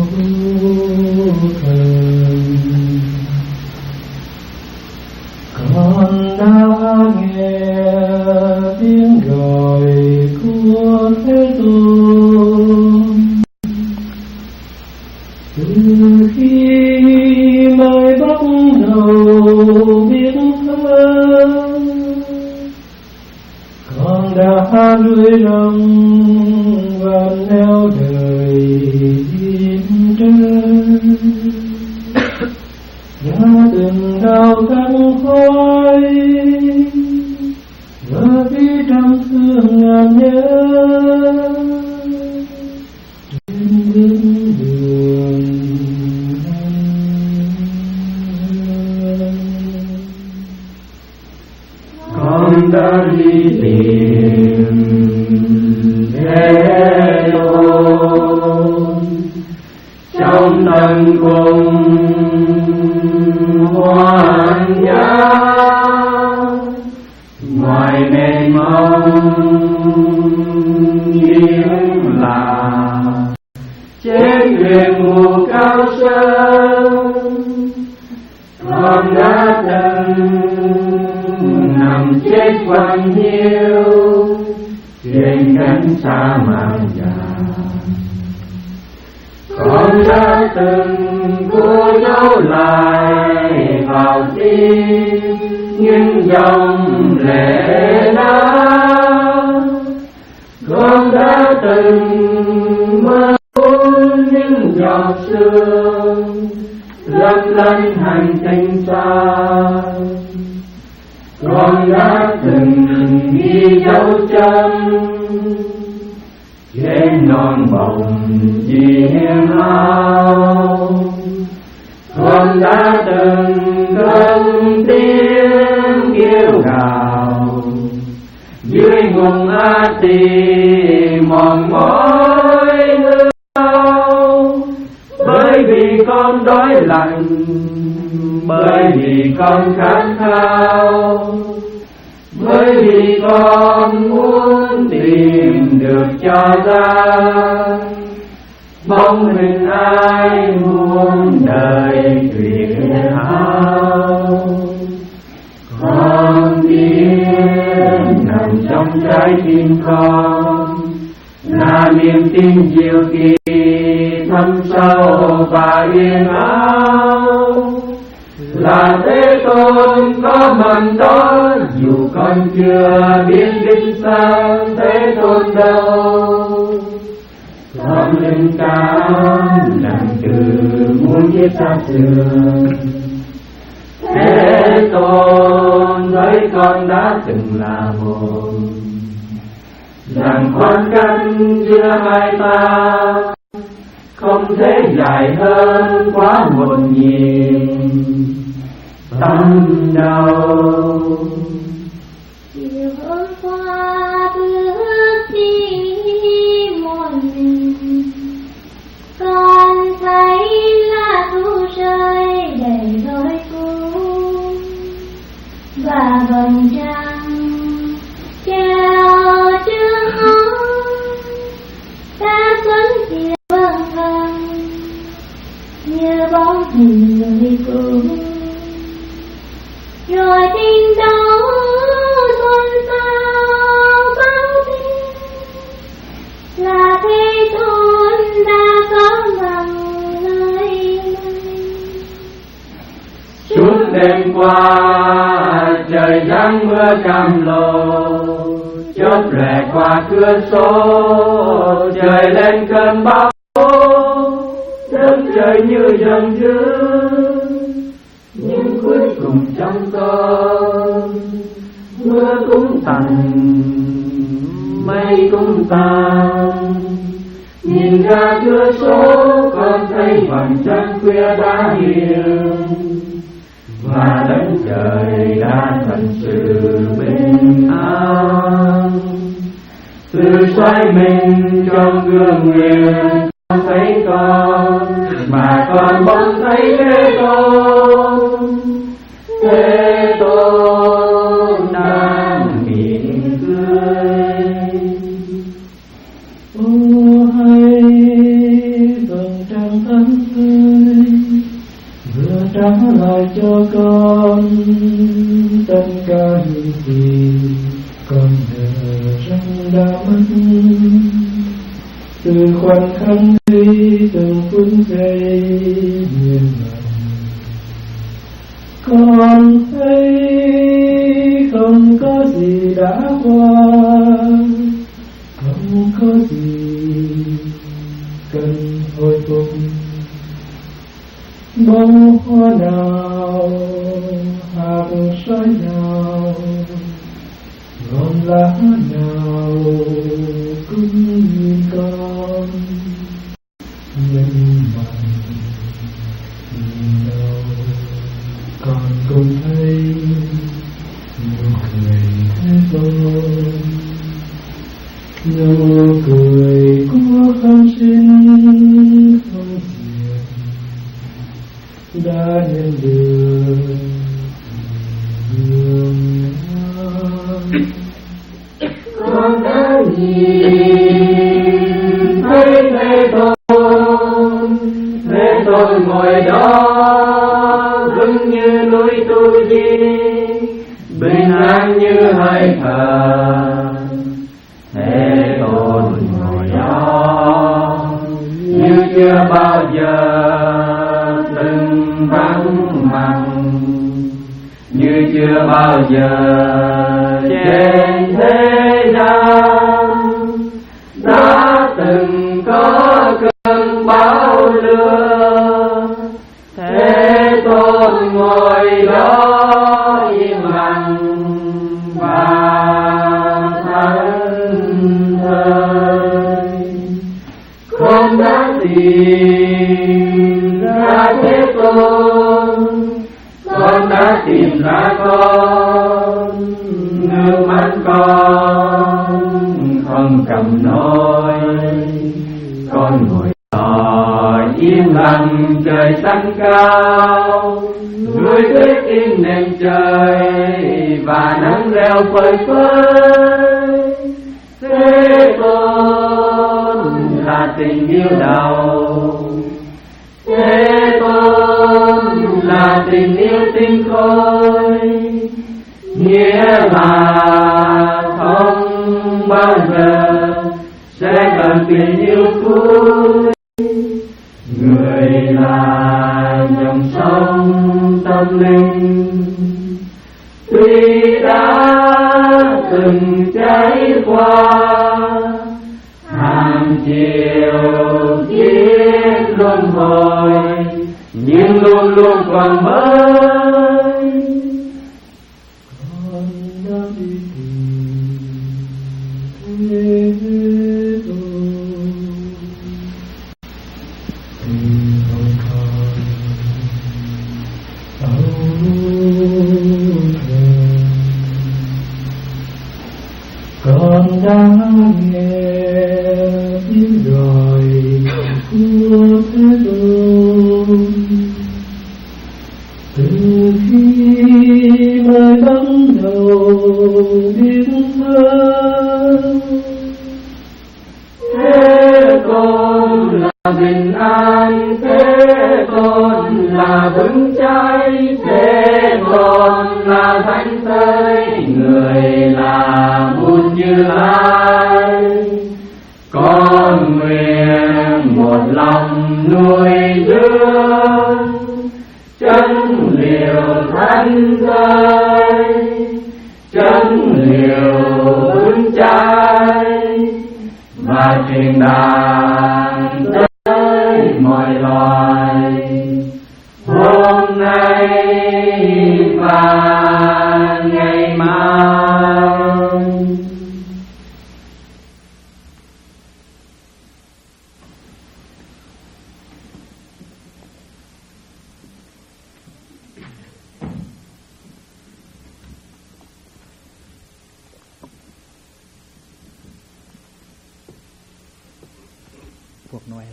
thần. Con đã nghe tiếng gọi của Thế Tôn từ khi mới bắt đầu biết thơ. Con đã nuôi lòng và neo đời yên trơn, đã từng đau cắn khói và khi trong thương ngàn nhớ trên bước đường. Con đã đi tìm Thế Tôn trong tận cùng hoan nhã, ngoài mênh mông những là trên thuyền mù cao sơn. Con đã từng nằm chết quanh hiu trên cánh sa mạc già. Con đã từng cố giấu lại vào tim những dòng lệ đau. Con đã từng mơ ước những giọt sương lấp lánh hành tinh xa. Con đã từng ghi dấu chân trên non bồng chiêm áo. Con đã từng cất tiếng kêu gào dưới vùng A Tỳ mòn mỏi hư đau. Bởi vì con đói lạnh, bởi vì con khát khao, bởi vì con muốn tìm được cho ra bóng hình ai muôn đời tuyệt hảo. Con biết nằm trong trái tim con là niềm tin diệu kỳ thâm sâu và yên áo. Là Thế Tôn có mầm đó, dù con chưa biết đích xác Thế Tôn đâu. Con linh cảm làm từ muốn kiếp xa xưa. Thế Tôn với con đã từng là một, rằng khoảng cách giữa hai ta không thể dài hơn quá một nhịp tâm đầu. Chiều hôm qua bước đi một mình, con thấy lá thu rơi đầy đôi cung và vầng trăng treo trước ngóng. Ta xuân chiều vầng vầng như bóng hình người cùng, rồi tin đâu xôn xao báo tin là Thế Tôn đã có mặt nơi đây. Suốt đêm qua trời giăng mưa cam lồ, chớp lẻ qua cửa sổ trời lên cơn bão. Đất trời như dần dữ, nhưng cuối cùng trong con mưa cũng tạnh mây cũng tan. Nhìn ra cửa sổ con thấy vầng trăng khuya đã hiu, và đất trời đã thật sự bình an. Tự xoay mình trong gương nguyện con thấy con, mà con bỗng thấy Thế Tôn. Thế Tôn đang mỉm cười. Ô hay vầng trăng thấp trả lại cho con tất cả những gì con ngờ rằng đã mất. Từ khoảnh khắc ấy từng phút giây miên man, con thấy không có gì đã qua, không có gì cần hồi phục. Bông hoa nào, hạt sỏi nào, ngọn lá nào cũng như con. Nhưng mà nhìn đâu con cũng thấy nụ cười thế thôi, nụ cười của con xin không hiền đã nhận được hương nắng. Con đã nhìn thấy Thế Tôn ngồi đó vững như núi Tu Di, bình an như hơi thở. Thế Tôn ngồi đó như chưa bao giờ từng vắng mặt, như chưa bao giờ trên thế gian đã từng có cơn bão lửa. Thế Tôn ngồi đó im lặng và thẫn thờ. Con đã tìm ra Thế Tôn, con đã tìm ra con, nước mắt con không cầm nổi. Con ngồi đó im lặng trời xanh cao, núi tuyết in nền trời và nắng reo phơi phới. Thế Tôn là tình yêu đầu, Thế Tôn là tình yêu tinh khôi, nghĩa là không bao giờ sẽ cần tình yêu cuối. Người là dòng sông tâm linh, tuy đã từng trải qua hàng triệu kiếp luân hồi, nhưng luôn luôn còn mới. Con đã đi tìm Thế Tôn, tìm không còn âu thơ. Con đã nghe tiếng gọi của Thế Tôn từ khi mới bắt đầu biết thơ. Thế Tôn là bình an, Thế Tôn là vững chãi, Thế Tôn là thánh thơi, người là Bụt Như Lai. Con nguyện một lòng nuôi dưỡng chân liều thánh thơi, chân liều vững chãi và truyền đạt tới mọi loài hôm nay và ngày mai. Cuộc Noel.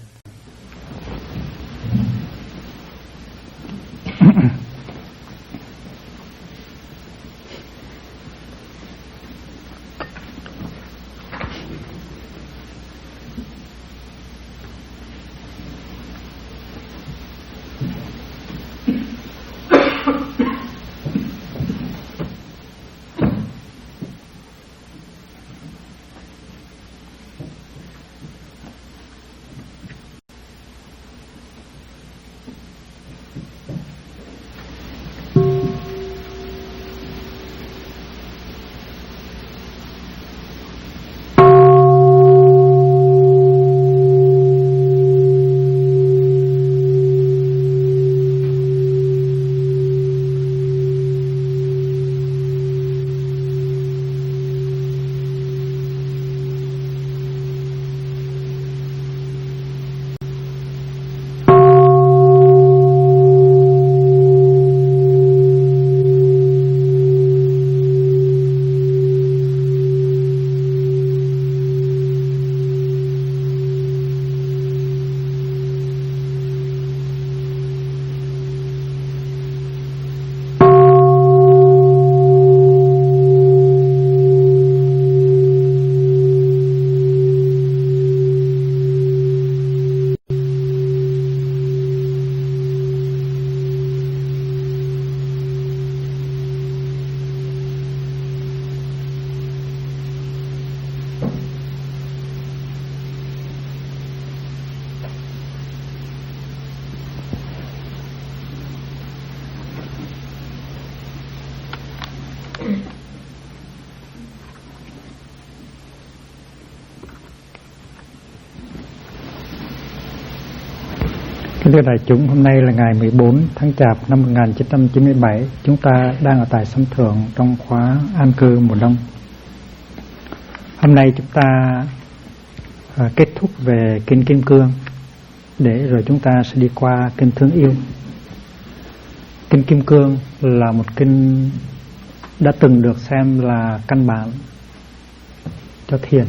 Kính thưa đại chúng, hôm nay là ngày 14 tháng Chạp năm 1997. Chúng ta đang ở tại Sâm Thượng trong khóa an cư mùa đông. Hôm nay chúng ta kết thúc về Kinh Kim Cương, để rồi chúng ta sẽ đi qua Kinh Thương Yêu. Kinh Kim Cương là một kinh đã từng được xem là căn bản cho thiền.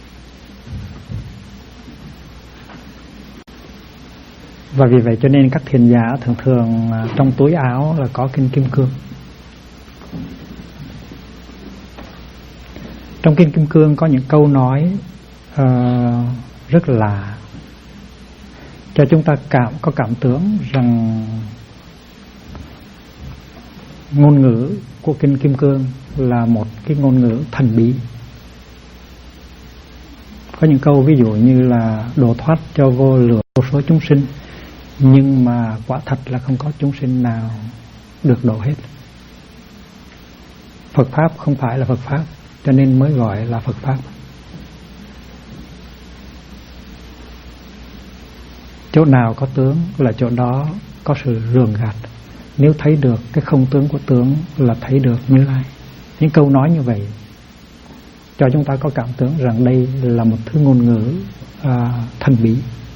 Và vì vậy cho nên các thiền giả thường thường trong túi áo là có Kinh Kim Cương. Trong Kinh Kim Cương có những câu nói rất là cho chúng ta có cảm tưởng rằng ngôn ngữ của Kinh Kim Cương là một cái ngôn ngữ thần bí. Có những câu ví dụ như là độ thoát cho vô lượng vô số chúng sinh, nhưng mà quả thật là không có chúng sinh nào được độ hết. Phật Pháp không phải là Phật Pháp, cho nên mới gọi là Phật Pháp. Chỗ nào có tướng là chỗ đó có sự rường gạt. Nếu thấy được cái không tướng của tướng là thấy được Như Lai. Những câu nói như vậy cho chúng ta có cảm tưởng rằng đây là một thứ ngôn ngữ thần bí.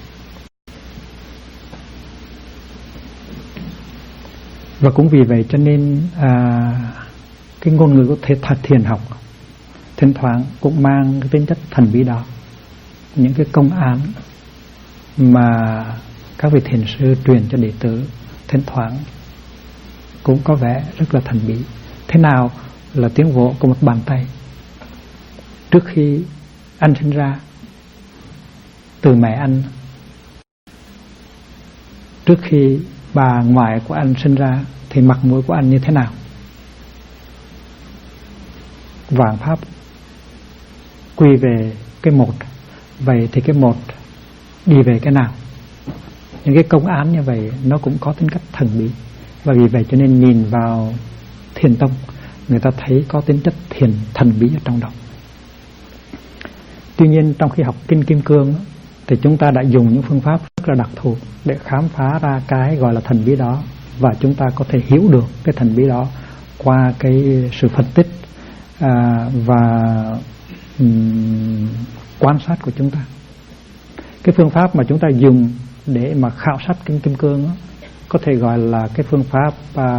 Và cũng vì vậy cho nên cái ngôn ngữ của thiền học thỉnh thoảng cũng mang cái tính chất thần bí đó. Những cái công án mà các vị thiền sư truyền cho đệ tử thỉnh thoảng cũng có vẻ rất là thần bí. Thế nào là tiếng vỗ của một bàn tay? Trước khi anh sinh ra, từ mẹ anh, trước khi bà ngoại của anh sinh ra, thì mặt mũi của anh như thế nào? Vạn pháp quy về cái một, vậy thì cái một đi về cái nào? Những cái công án như vậy nó cũng có tính cách thần bí. Và vì vậy cho nên nhìn vào thiền tông, người ta thấy có tính chất thiền thần bí ở trong đó. Tuy nhiên trong khi học Kinh Kim Cương thì chúng ta đã dùng những phương pháp rất là đặc thù để khám phá ra cái gọi là thần bí đó. Và chúng ta có thể hiểu được cái thần bí đó qua cái sự phân tích và quan sát của chúng ta. Cái phương pháp mà chúng ta dùng để mà khảo sát Kinh Kim Cương có thể gọi là cái phương pháp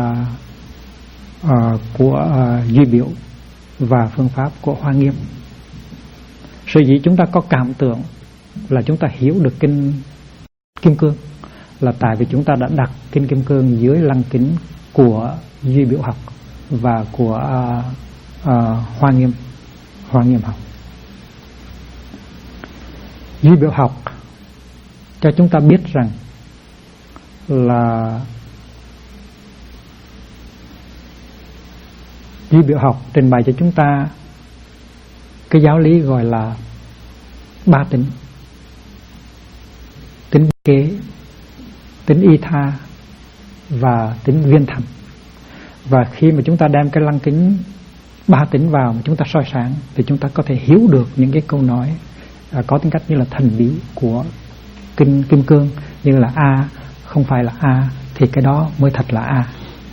của Duy Biểu và phương pháp của Hoa Nghiêm. Sở dĩ chúng ta có cảm tưởng là chúng ta hiểu được Kinh Kim Cương là tại vì chúng ta đã đặt Kinh Kim Cương dưới lăng kính của Duy Biểu học và của Hoa Nghiêm học. Duy Biểu học cho chúng ta biết rằng là Duy Biểu học trình bày cho chúng ta cái giáo lý gọi là ba tính: tính kế, tính y tha và tính viên thành. Và khi mà chúng ta đem cái lăng kính ba tính vào mà chúng ta soi sáng thì chúng ta có thể hiểu được những cái câu nói có tính cách như là thần bí của Kinh Kim Cương, như là A không phải là A thì cái đó mới thật là A.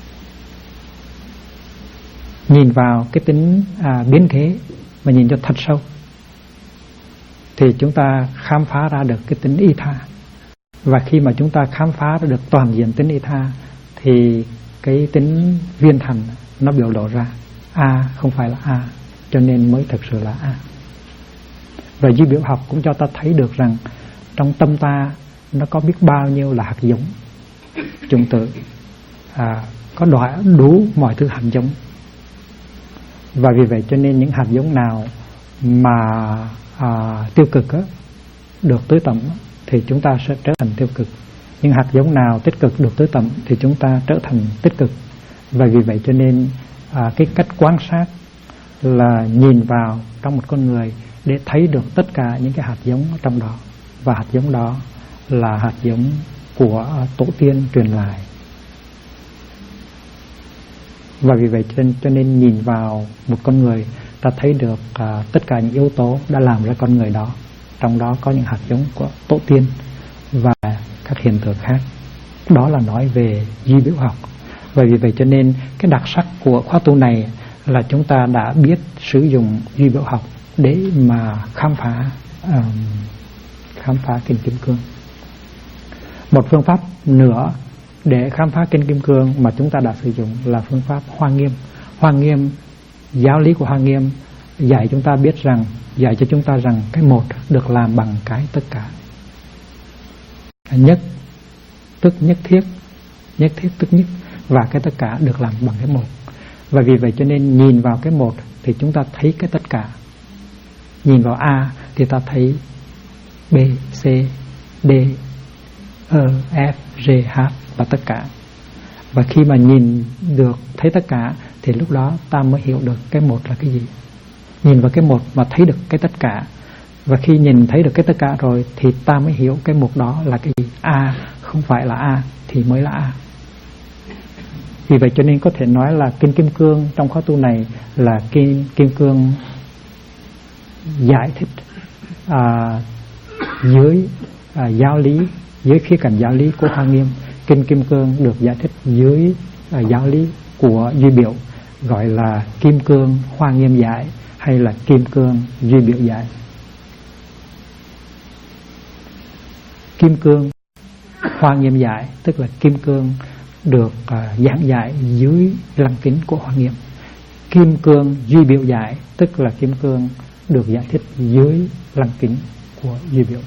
Nhìn vào cái tính biến thế mà nhìn cho thật sâu thì chúng ta khám phá ra được cái tính y tha. Và khi mà chúng ta khám phá ra được toàn diện tính y tha thì cái tính viên thành nó biểu lộ ra A không phải là A, cho nên mới thực sự là A. Và Duy Biểu học cũng cho ta thấy được rằng trong tâm ta nó có biết bao nhiêu là hạt giống chủng tử, có đủ mọi thứ hạt giống. Và vì vậy cho nên những hạt giống nào mà tiêu cực được tưới tẩm thì chúng ta sẽ trở thành tiêu cực. Những hạt giống nào tích cực được tưới tẩm thì chúng ta trở thành tích cực. Và vì vậy cho nên cái cách quan sát là nhìn vào trong một con người để thấy được tất cả những cái hạt giống trong đó. Và hạt giống đó là hạt giống của tổ tiên truyền lại. Và vì vậy cho nên nhìn vào một con người, ta thấy được tất cả những yếu tố đã làm ra con người đó. Trong đó có những hạt giống của tổ tiên và các hiện tượng khác. Đó là nói về duy biểu học. Và vì vậy cho nên cái đặc sắc của khóa tu này là chúng ta đã biết sử dụng duy biểu học để mà khám phá kinh Kim Cương. Một phương pháp nữa để khám phá kinh Kim Cương mà chúng ta đã sử dụng là phương pháp Hoa Nghiêm. Hoa Nghiêm, giáo lý của Hoa Nghiêm dạy cho chúng ta rằng cái một được làm bằng cái tất cả. Nhất tức nhất thiết, nhất thiết tức nhất, và cái tất cả được làm bằng cái một. Và vì vậy cho nên nhìn vào cái một thì chúng ta thấy cái tất cả. Nhìn vào A thì ta thấy B, C, D, E, F, G, H và tất cả. Và khi mà nhìn được thấy tất cả thì lúc đó ta mới hiểu được cái một là cái gì. Nhìn vào cái một mà thấy được cái tất cả. Và khi nhìn thấy được cái tất cả rồi thì ta mới hiểu cái một đó là cái gì. A không phải là A thì mới là A. Vì vậy cho nên có thể nói là kinh Kim Cương trong khóa tu này là kinh Kim Cương giải thích dưới giáo lý, dưới khía cạnh giáo lý của Hoa Nghiêm. Kinh Kim Cương được giải thích dưới giáo lý của duy biểu, gọi là Kim Cương Hoa Nghiêm giải hay là Kim Cương duy biểu giải. Kim Cương Hoa Nghiêm giải tức là Kim Cương được giảng giải dưới lăng kính của Hoa Nghiêm. Kim Cương duy biểu giải tức là Kim Cương được giải thích dưới lăng kính của duy biểu.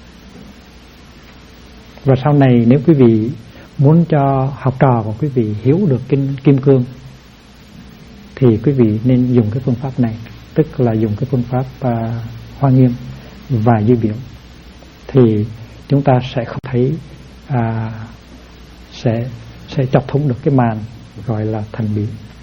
Và sau này nếu quý vị muốn cho học trò của quý vị hiểu được kinh Kim Cương thì quý vị nên dùng cái phương pháp này, tức là dùng cái phương pháp Hoa Nghiêm và duy biểu, thì chúng ta sẽ không thấy sẽ chọc thủng được cái màn gọi là thần bí.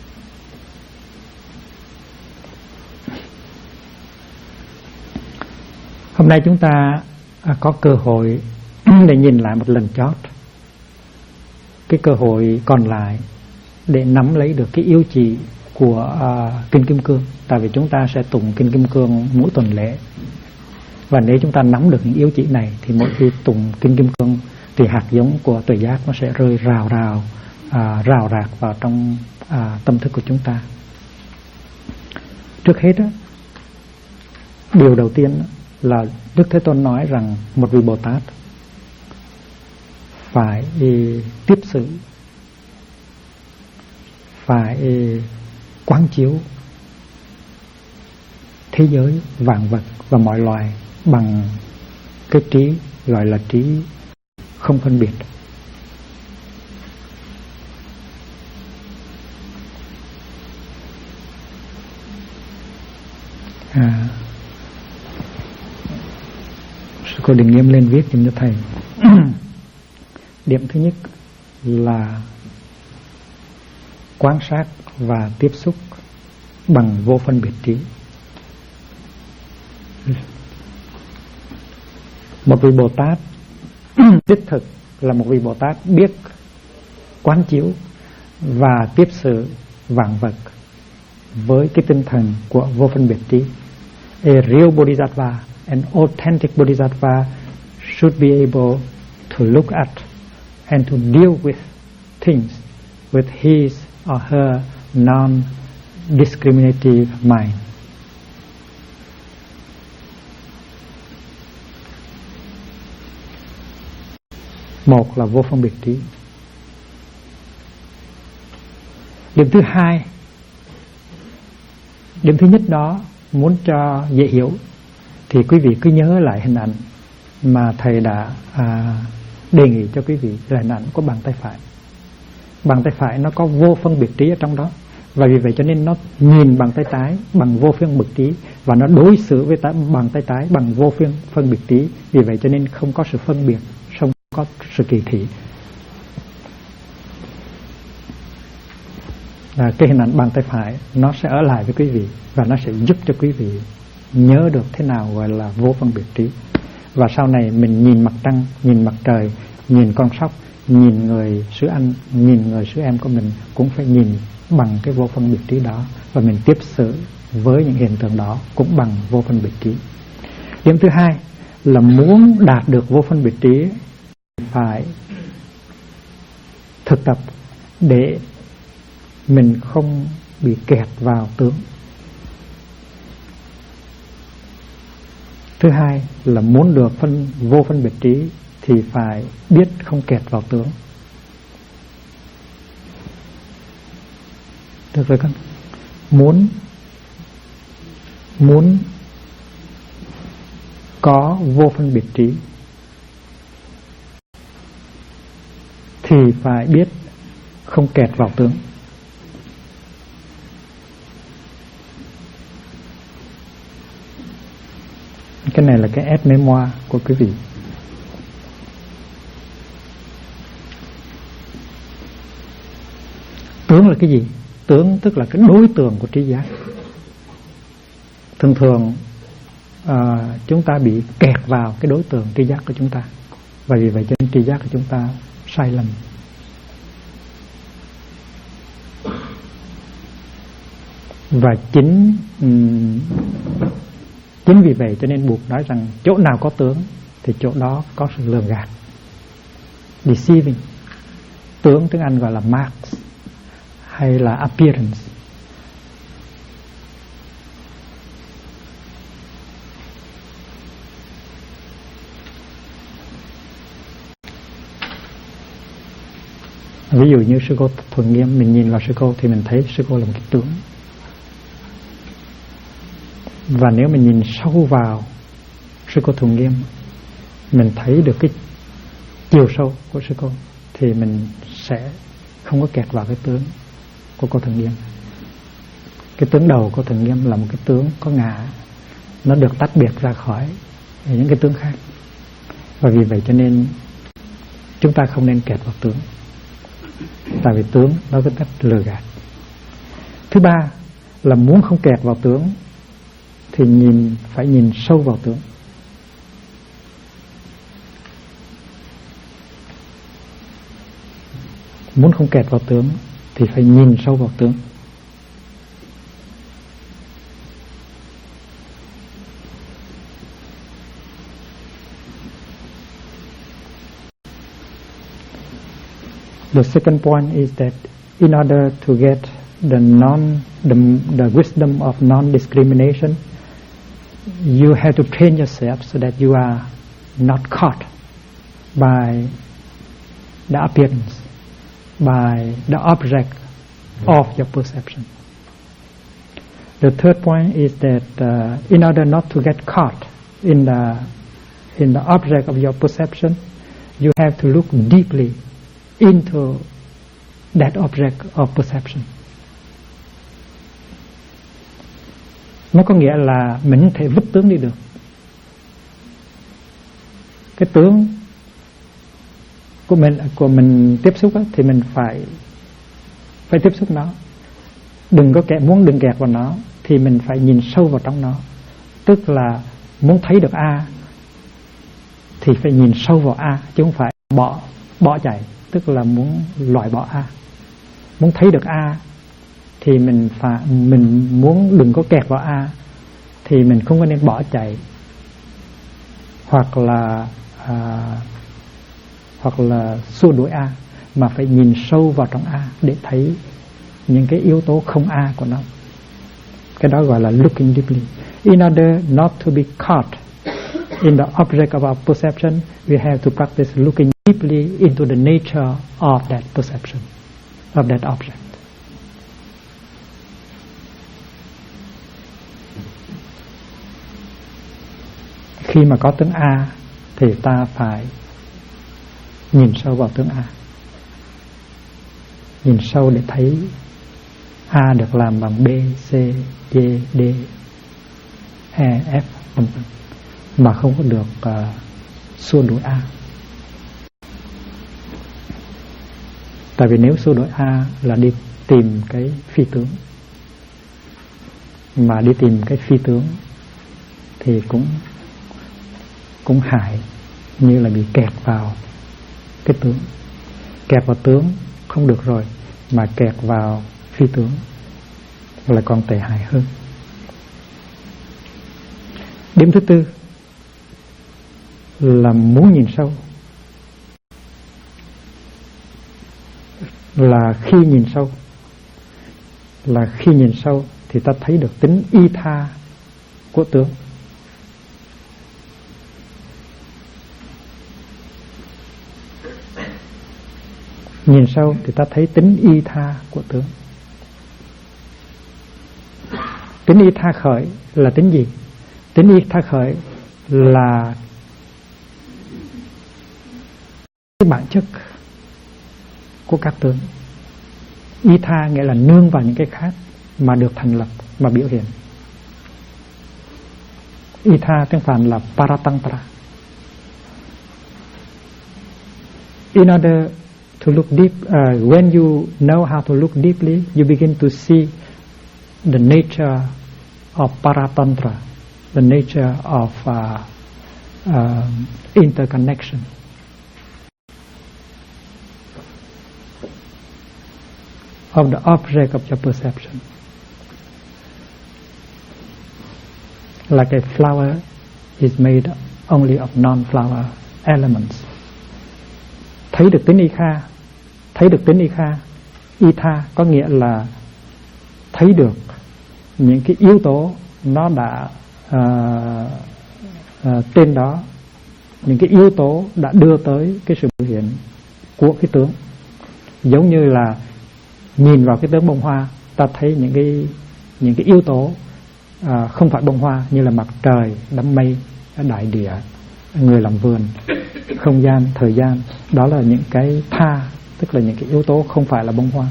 Hôm nay chúng ta có cơ hội để nhìn lại một lần chót cái cơ hội còn lại để nắm lấy được cái yếu chỉ của kinh Kim Cương. Tại vì chúng ta sẽ tụng kinh Kim Cương mỗi tuần lễ, và nếu chúng ta nắm được những yếu chỉ này thì mỗi khi tụng kinh Kim Cương thì hạt giống của tuệ giác nó sẽ rơi rào rạc vào trong tâm thức của chúng ta. Trước hết điều đầu tiên là Đức Thế Tôn nói rằng một vị Bồ Tát phải tiếp xử, phải quán chiếu thế giới vạn vật và mọi loài bằng cái trí gọi là trí không phân biệt. Sư cô Đình Nghiêm lên viết giùm cho thầy. Điểm thứ nhất là quan sát và tiếp xúc bằng vô phân biệt trí. Một vị Bồ Tát đích thực là một vị Bồ Tát biết quán chiếu và tiếp xử vạn vật với cái tinh thần của vô phân biệt trí. A real Bodhisattva, an authentic Bodhisattva should be able to look at and to deal with things with his or her non-discriminative mind. Một là vô phân biệt trí. Điểm thứ hai, điểm thứ nhất đó muốn cho dễ hiểu thì quý vị cứ nhớ lại hình ảnh mà thầy đã đề nghị cho quý vị, là hình ảnh của bàn tay phải. Bàn tay phải nó có vô phân biệt trí ở trong đó, và vì vậy cho nên nó nhìn bàn tay trái bằng vô phân biệt trí và nó đối xử với bàn tay trái bằng vô phân biệt trí. Vì vậy cho nên không có sự phân biệt, không có sự kỳ thị. Cái hình ảnh bàn tay phải nó sẽ ở lại với quý vị và nó sẽ giúp cho quý vị nhớ được thế nào gọi là vô phân biệt trí. Và sau này mình nhìn mặt trăng, nhìn mặt trời, nhìn con sóc, nhìn người xứ anh, nhìn người xứ em của mình cũng phải nhìn bằng cái vô phân biệt trí đó, và mình tiếp xử với những hiện tượng đó cũng bằng vô phân biệt trí. Điểm thứ hai là muốn đạt được vô phân biệt trí phải thực tập để mình không bị kẹt vào tướng. Thứ hai là muốn được vô phân biệt trí thì phải biết không kẹt vào tướng. Được rồi con. Muốn có vô phân biệt trí thì phải biết không kẹt vào tướng. Cái này là cái aide mémoire của quý vị. Tướng là cái gì? Tướng tức là cái đối tượng của trí giác. Thường thường chúng ta bị kẹt vào cái đối tượng tri giác của chúng ta, và vì vậy cho nên tri giác của chúng ta sai lầm. Và chính vì vậy cho nên Buộc nói rằng chỗ nào có tướng thì chỗ đó có sự lường gạt, deceiving. Tướng tiếng Anh gọi là marks hay là appearance. Ví dụ như sư cô Thuần Nghiêm, mình nhìn vào sư cô thì mình thấy sư cô là một cái tướng. Và nếu mình nhìn sâu vào sư cô Thuần Nghiêm, mình thấy được cái chiều sâu của sư cô, thì mình sẽ không có kẹt vào cái tướng của cô Thuần Nghiêm. Cái tướng đầu của Thuần Nghiêm là một cái tướng có ngã, nó được tách biệt ra khỏi những cái tướng khác. Và vì vậy cho nên chúng ta không nên kẹt vào tướng, tại vì tướng nó có cách lừa gạt. Thứ ba là muốn không kẹt vào tướng thì phải nhìn sâu vào tướng. Muốn không kẹt vào tướng thì phải nhìn sâu vào tướng. The second point is that in order to get the wisdom of non-discrimination, you have to train yourself so that you are not caught by the appearance, by the object of your perception. The third point is that in order not to get caught in the object of your perception, you have to look deeply into that object of perception. Nó có nghĩa là mình không thể vứt tướng đi được. Cái tướng của mình tiếp xúc thì mình phải tiếp xúc nó. Đừng kẹt vào nó thì mình phải nhìn sâu vào trong nó. Tức là muốn thấy được A thì phải nhìn sâu vào A, chứ không phải bỏ chạy. Tức là muốn loại bỏ A. Muốn thấy được A thì mình muốn đừng có kẹt vào A thì mình không có nên bỏ chạy hoặc là xua đuổi A, mà phải nhìn sâu vào trong A để thấy những cái yếu tố không A của nó. Cái đó gọi là looking deeply. In order not to be caught in the object of our perception, we have to practice looking deeply into the nature of that perception, of that object. Khi mà có tướng A thì ta phải nhìn sâu vào tướng A. Nhìn sâu để thấy A được làm bằng B, C, D, D, E, F vân vân, mà không có được xua đuổi A. Tại vì nếu xua đuổi A là đi tìm cái phi tướng, mà đi tìm cái phi tướng thì cũng hại, như là bị kẹt vào cái tướng. Kẹt vào tướng không được rồi, mà kẹt vào phi tướng là còn tệ hại hơn. Điểm thứ tư là muốn nhìn sâu là khi nhìn sâu thì ta thấy được tính y tha của tướng. Nhìn sâu thì ta thấy tính y tha của tướng. Tính y tha khởi là tính gì? Tính y tha khởi là cái bản chất của các tướng. Y tha nghĩa là nương vào những cái khác mà được thành lập, mà biểu hiện. Y tha tiếng Phạn là Paratantra. In order to look deep, when you know how to look deeply, you begin to see the nature of Paratantra, the nature of interconnection. Of the object of your perception. Like a flower is made only of non-flower elements. Thấy được tính y kha, y tha có nghĩa là thấy được những cái yếu tố nó đã trên đó, những cái yếu tố đã đưa tới cái sự biểu hiện của cái tướng. Giống như là nhìn vào cái tướng bông hoa, ta thấy những cái yếu tố không phải bông hoa, như là mặt trời, đám mây, đại địa, người làm vườn, không gian, thời gian. Đó là những cái tha, tức là những cái yếu tố không phải là bông hoa.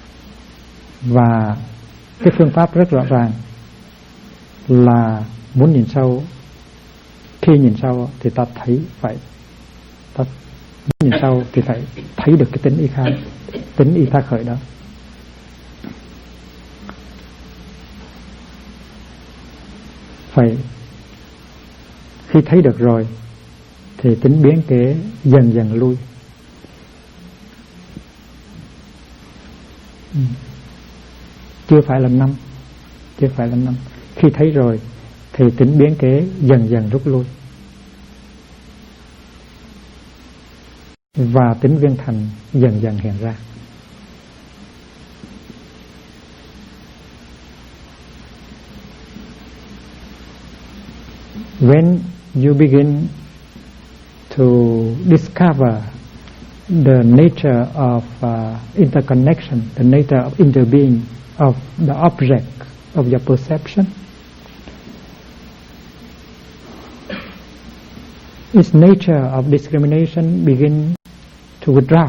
Và cái phương pháp rất rõ ràng là muốn nhìn sâu, khi nhìn sâu thì ta nhìn sâu thì phải thấy được cái tính y tha khởi đó. Phải khi thấy được rồi thì tính biến kế dần dần lui. Chưa phải là năm. Khi thấy rồi thì tính biến kế dần dần rút lui, và tính viên thành dần dần hiện ra. When you begin to discover the nature of interconnection, the nature of interbeing of the object of your perception, its nature of discrimination begin to withdraw,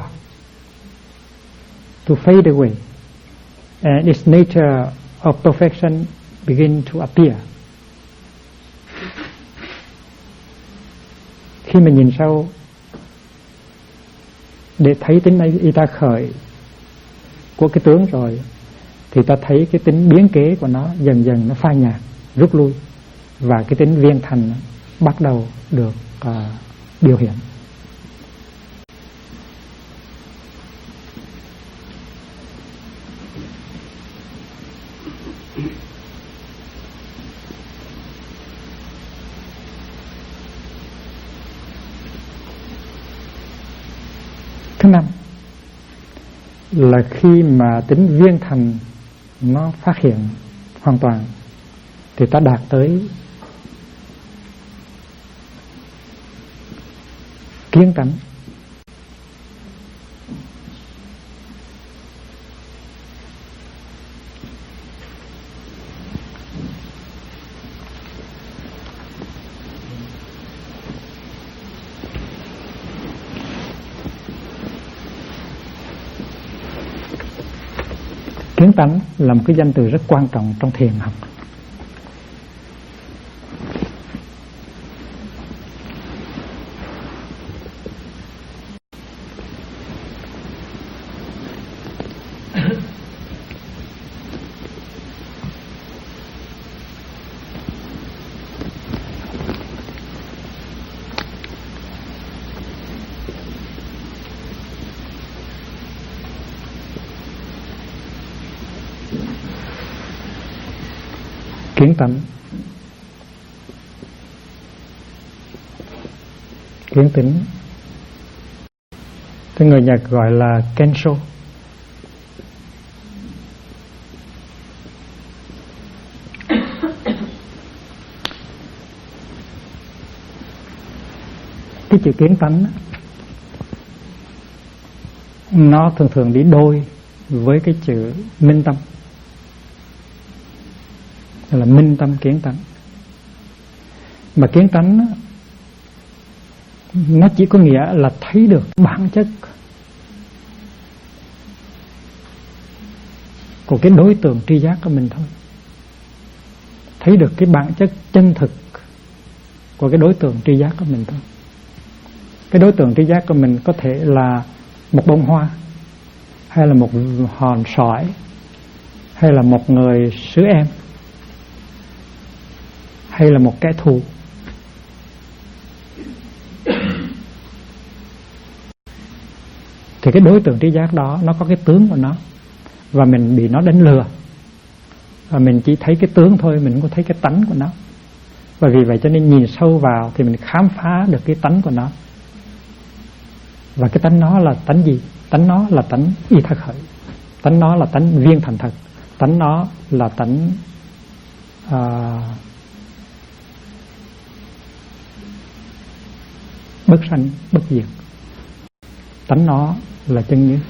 to fade away, and its nature of perfection begin to appear. Khi mình nhìn sâu để thấy tính y ta khởi của cái tướng rồi thì ta thấy cái tính biến kế của nó dần dần nó phai nhạt, rút lui, và cái tính viên thành bắt đầu được biểu hiện. Thứ năm là khi mà tính viên thành nó phát hiện hoàn toàn thì ta đạt tới kiến tánh. Kiến tánh là một cái danh từ rất quan trọng trong thiền học. Kiến tánh, kiến tính, cái người Nhật gọi là Kensho, cái chữ kiến tánh nó thường thường đi đôi với cái chữ minh tâm, là minh tâm kiến tánh. Mà kiến tánh nó chỉ có nghĩa là thấy được bản chất của cái đối tượng tri giác của mình thôi, thấy được cái bản chất chân thực của cái đối tượng tri giác của mình thôi. Cái đối tượng tri giác của mình có thể là một bông hoa, hay là một hòn sỏi, hay là một người xứ em, hay là một kẻ thù. Thì cái đối tượng tri giác đó nó có cái tướng của nó, và mình bị nó đánh lừa, và mình chỉ thấy cái tướng thôi, mình không có thấy cái tánh của nó. Và vì vậy cho nên nhìn sâu vào thì mình khám phá được cái tánh của nó. Và cái tánh nó là tánh gì? Tánh nó là tánh y tha khởi, tánh nó là tánh viên thành thật, tánh nó là tánh bất sanh bất diệt, tánh nó là chân như.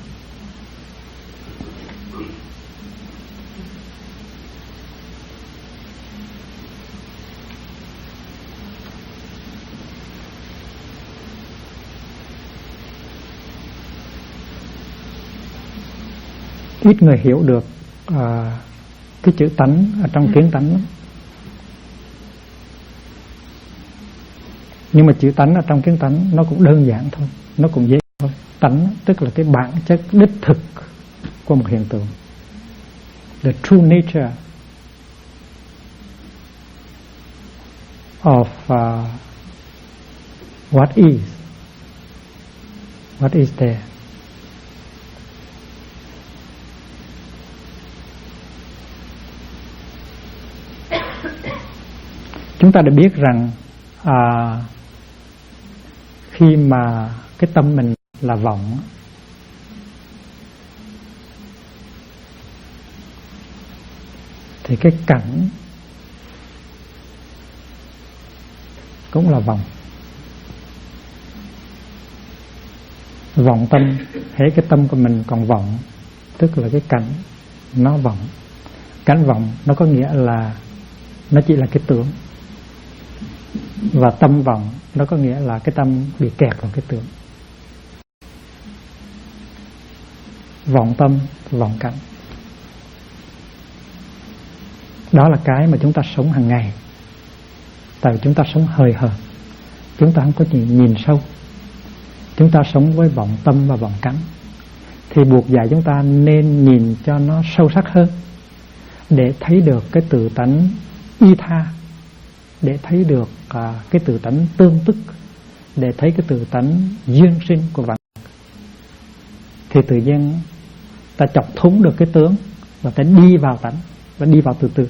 Ít người hiểu được cái chữ tánh ở trong kiến tánh lắm. Nhưng mà chữ tánh ở trong kiến tánh nó cũng đơn giản thôi, nó cũng dễ thôi. Tánh tức là cái bản chất đích thực của một hiện tượng, the true nature of what is there. Chúng ta đã biết rằng khi mà cái tâm mình là vọng, thì cái cảnh cũng là vọng. Vọng tâm, hễ cái tâm của mình còn vọng, tức là cái cảnh nó vọng. Cảnh vọng nó có nghĩa là nó chỉ là cái tưởng. Và tâm vọng nó có nghĩa là cái tâm bị kẹt vào cái tưởng. Vọng tâm, vọng cảnh, đó là cái mà chúng ta sống hàng ngày. Tại vì chúng ta sống hời hợt, chúng ta không có nhìn sâu, chúng ta sống với vọng tâm và vọng cảnh. Thì buộc dạy chúng ta nên nhìn cho nó sâu sắc hơn, để thấy được cái tự tánh y tha, để thấy được cái tự tánh tương tức, để thấy cái tự tánh duyên sinh của vạn vật. Thì tự nhiên ta chọc thúng được cái tướng, và ta đi vào tánh, và đi vào từ từ.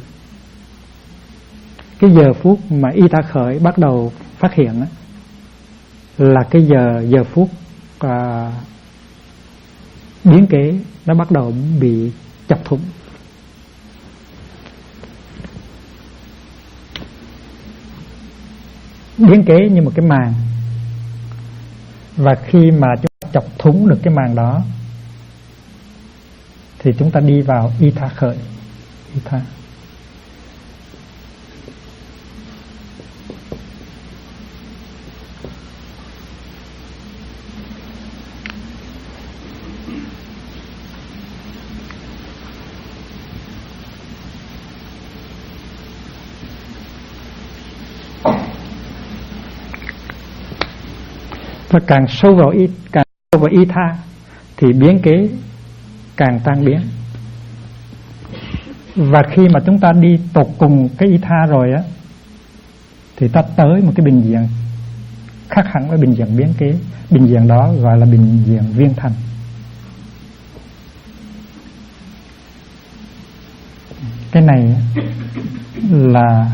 Cái giờ phút mà y ta khởi bắt đầu phát hiện là cái giờ phút biến kế nó bắt đầu bị chọc thủng. Biến kế như một cái màng, và khi mà chúng ta chọc thủng được cái màng đó thì chúng ta đi vào y tha khởi, y tha. Và càng sâu vào y tha thì biến kế càng tan biến. Và khi mà chúng ta đi tột cùng cái y tha rồi á, thì ta tới một cái bình diện khác hẳn với bình diện biến kế. Bình diện đó gọi là bình diện viên thành. Cái này là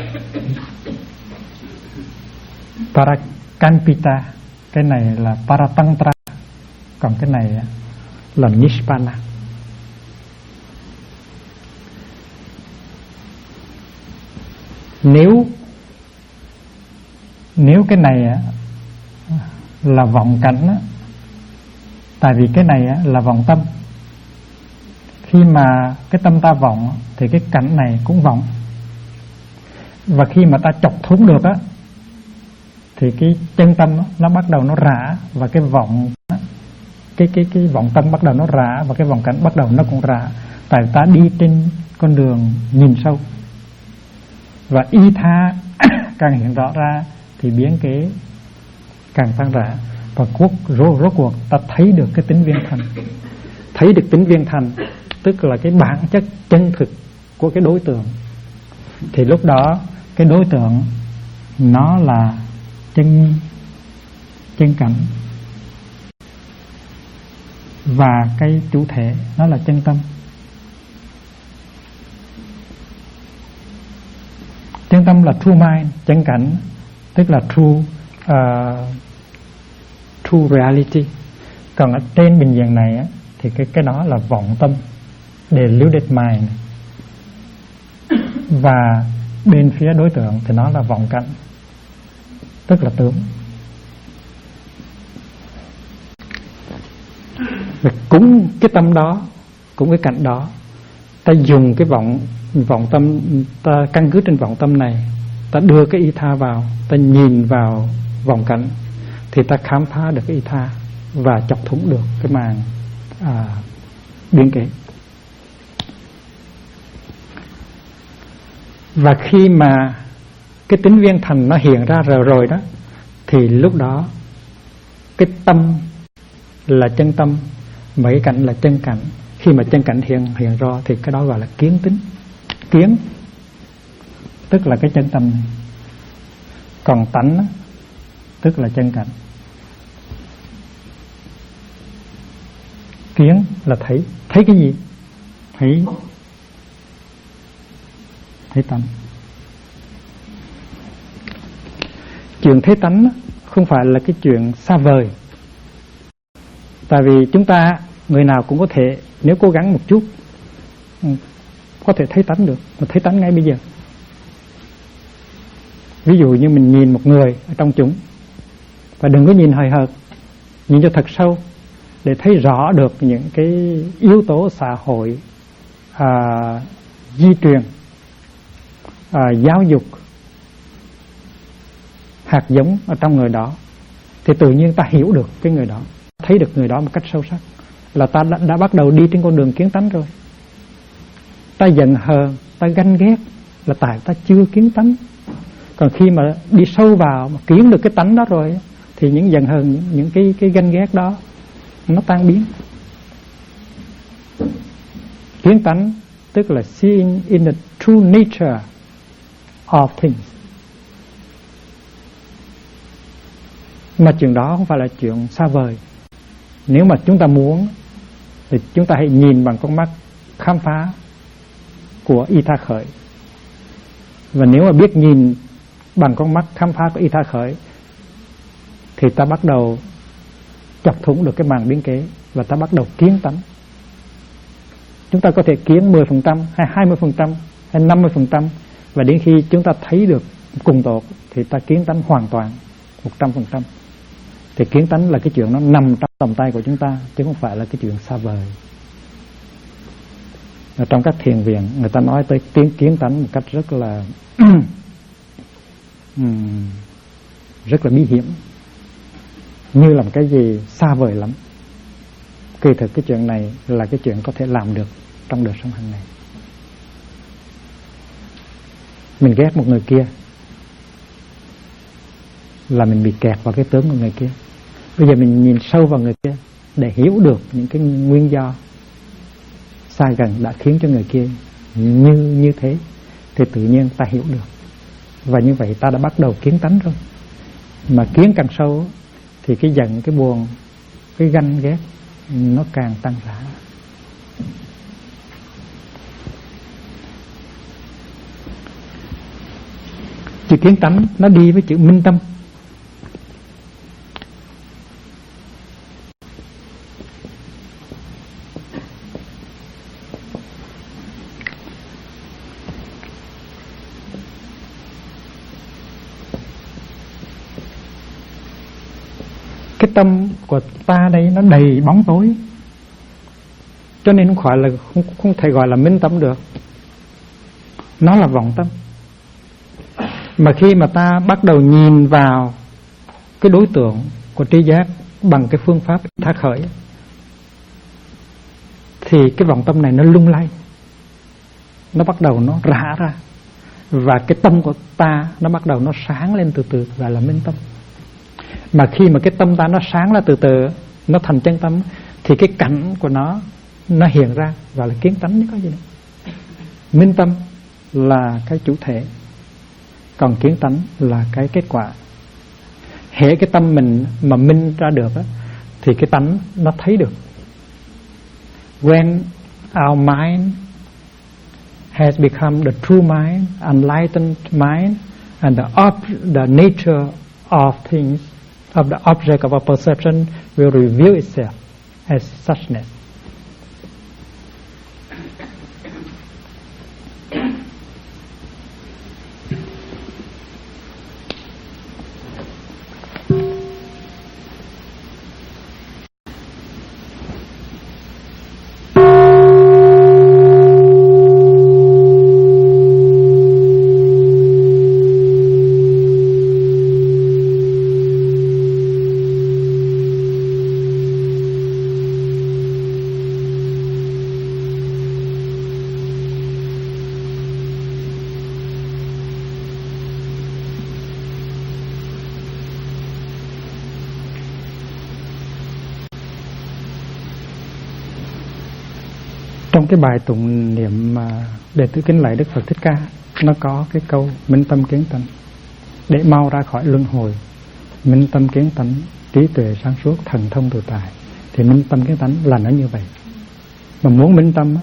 Parakalpita, cái này là Paratantra, còn cái này là Nibbana. Nếu cái này là vọng cảnh á. Tại vì cái này á, là vọng tâm. Khi mà cái tâm ta vọng thì cái cảnh này cũng vọng. Và khi mà ta chọc thúng được á, thì cái chân tâm nó bắt đầu nó rã, và cái vọng cái vọng tâm bắt đầu nó rã, và cái vọng cảnh bắt đầu nó cũng rã. Tại ta đi trên con đường nhìn sâu, và y tha càng hiện rõ ra thì biến kế càng tan rã. Và rốt cuộc ta thấy được cái tính viên thành. Thấy được tính viên thành tức là cái bản chất chân thực của cái đối tượng. Thì lúc đó cái đối tượng nó là chân cảnh, và cái chủ thể nó là chân tâm. Chân tâm là true mind, chân cảnh tức là true reality. Còn ở trên bình diện này á, thì cái đó là vọng tâm, deluded mind. Và bên phía đối tượng thì nó là vọng cảnh, tức là tướng. Và cũng cái tâm đó, cũng cái cảnh đó, ta dùng cái vọng tâm, ta căn cứ trên vọng tâm này, ta đưa cái y tha vào, ta nhìn vào vọng cảnh, thì ta khám phá được cái y tha và chọc thủng được cái màn biến kế. Và khi mà cái tính viên thành nó hiện ra rồi đó, thì lúc đó cái tâm là chân tâm, mấy cảnh là chân cảnh. Khi mà chân cảnh hiện ra thì cái đó gọi là kiến tính. Kiến tức là cái chân tâm này. Còn tánh tức là chân cảnh. Kiến là thấy. Thấy cái gì? Thấy tánh. Chuyện thấy tánh không phải là cái chuyện xa vời. Tại vì chúng ta, người nào cũng có thể, nếu cố gắng một chút, có thể thấy tánh được, mà thấy tánh ngay bây giờ. Ví dụ như mình nhìn một người ở trong chúng, và đừng có nhìn hời hợt, nhìn cho thật sâu, để thấy rõ được những cái yếu tố xã hội, di truyền, giáo dục, hạt giống ở trong người đó, thì tự nhiên ta hiểu được cái người đó, thấy được người đó một cách sâu sắc, là ta đã bắt đầu đi trên con đường kiến tánh rồi. Ta giận hờn, ta ganh ghét là tại ta chưa kiến tánh. Còn khi mà đi sâu vào mà kiến được cái tánh đó rồi, thì những giận hờn, những cái ganh ghét đó nó tan biến. Kiến tánh tức là seeing in the true nature of things. Mà chuyện đó không phải là chuyện xa vời. Nếu mà chúng ta muốn thì chúng ta hãy nhìn bằng con mắt khám phá của y tha khởi. Và nếu mà biết nhìn bằng con mắt khám phá của y tha khởi, thì ta bắt đầu chọc thủng được cái màn biến kế, và ta bắt đầu kiến tánh. Chúng ta có thể kiến 10%, hay 20%, hay 50%, và đến khi chúng ta thấy được cùng tột thì ta kiến tánh hoàn toàn 100%. Thì kiến tánh là cái chuyện nó nằm trong tầm tay của chúng ta, chứ không phải là cái chuyện xa vời. Ở trong các thiền viện, người ta nói tới tiếng kiến tánh một cách rất là rất là bí hiểm, như là một cái gì xa vời lắm. Kỳ thực cái chuyện này là cái chuyện có thể làm được trong đời sống hàng ngày. Mình ghét một người kia là mình bị kẹt vào cái tướng của người kia. Bây giờ mình nhìn sâu vào người kia để hiểu được những cái nguyên do xa gần đã khiến cho người kia như thế, thì tự nhiên ta hiểu được. Và như vậy ta đã bắt đầu kiến tánh rồi. Mà kiến càng sâu thì cái giận, cái buồn, cái ganh ghét nó càng tăng rã. Chữ kiến tánh nó đi với chữ minh tâm. tâm của ta đây nó đầy bóng tối, cho nên không thể gọi là minh tâm được. Nó là vọng tâm. Mà khi mà ta bắt đầu nhìn vào cái đối tượng của tri giác bằng cái phương pháp tha khởi, thì cái vọng tâm này nó lung lay, nó bắt đầu nó rã ra, và cái tâm của ta nó bắt đầu nó sáng lên từ từ, gọi là minh tâm. Mà khi mà cái tâm ta nó sáng ra từ từ, nó thành chân tâm, thì cái cảnh của nó hiện ra, gọi là kiến tánh, chứ có gì nữa. Minh tâm là cái chủ thể, còn kiến tánh là cái kết quả. Hễ cái tâm mình mà minh ra được á, thì cái tánh nó thấy được. When our mind has become the true mind, enlightened mind, and the nature of things, of the object of our perception will reveal itself as suchness. Trong cái bài tụng niệm Đệ tử kính lạy Đức Phật Thích Ca, nó có cái câu minh tâm kiến tánh, để mau ra khỏi luân hồi, minh tâm kiến tánh, trí tuệ sáng suốt, thần thông tự tại. Thì minh tâm kiến tánh là nó như vậy. Mà muốn minh tâm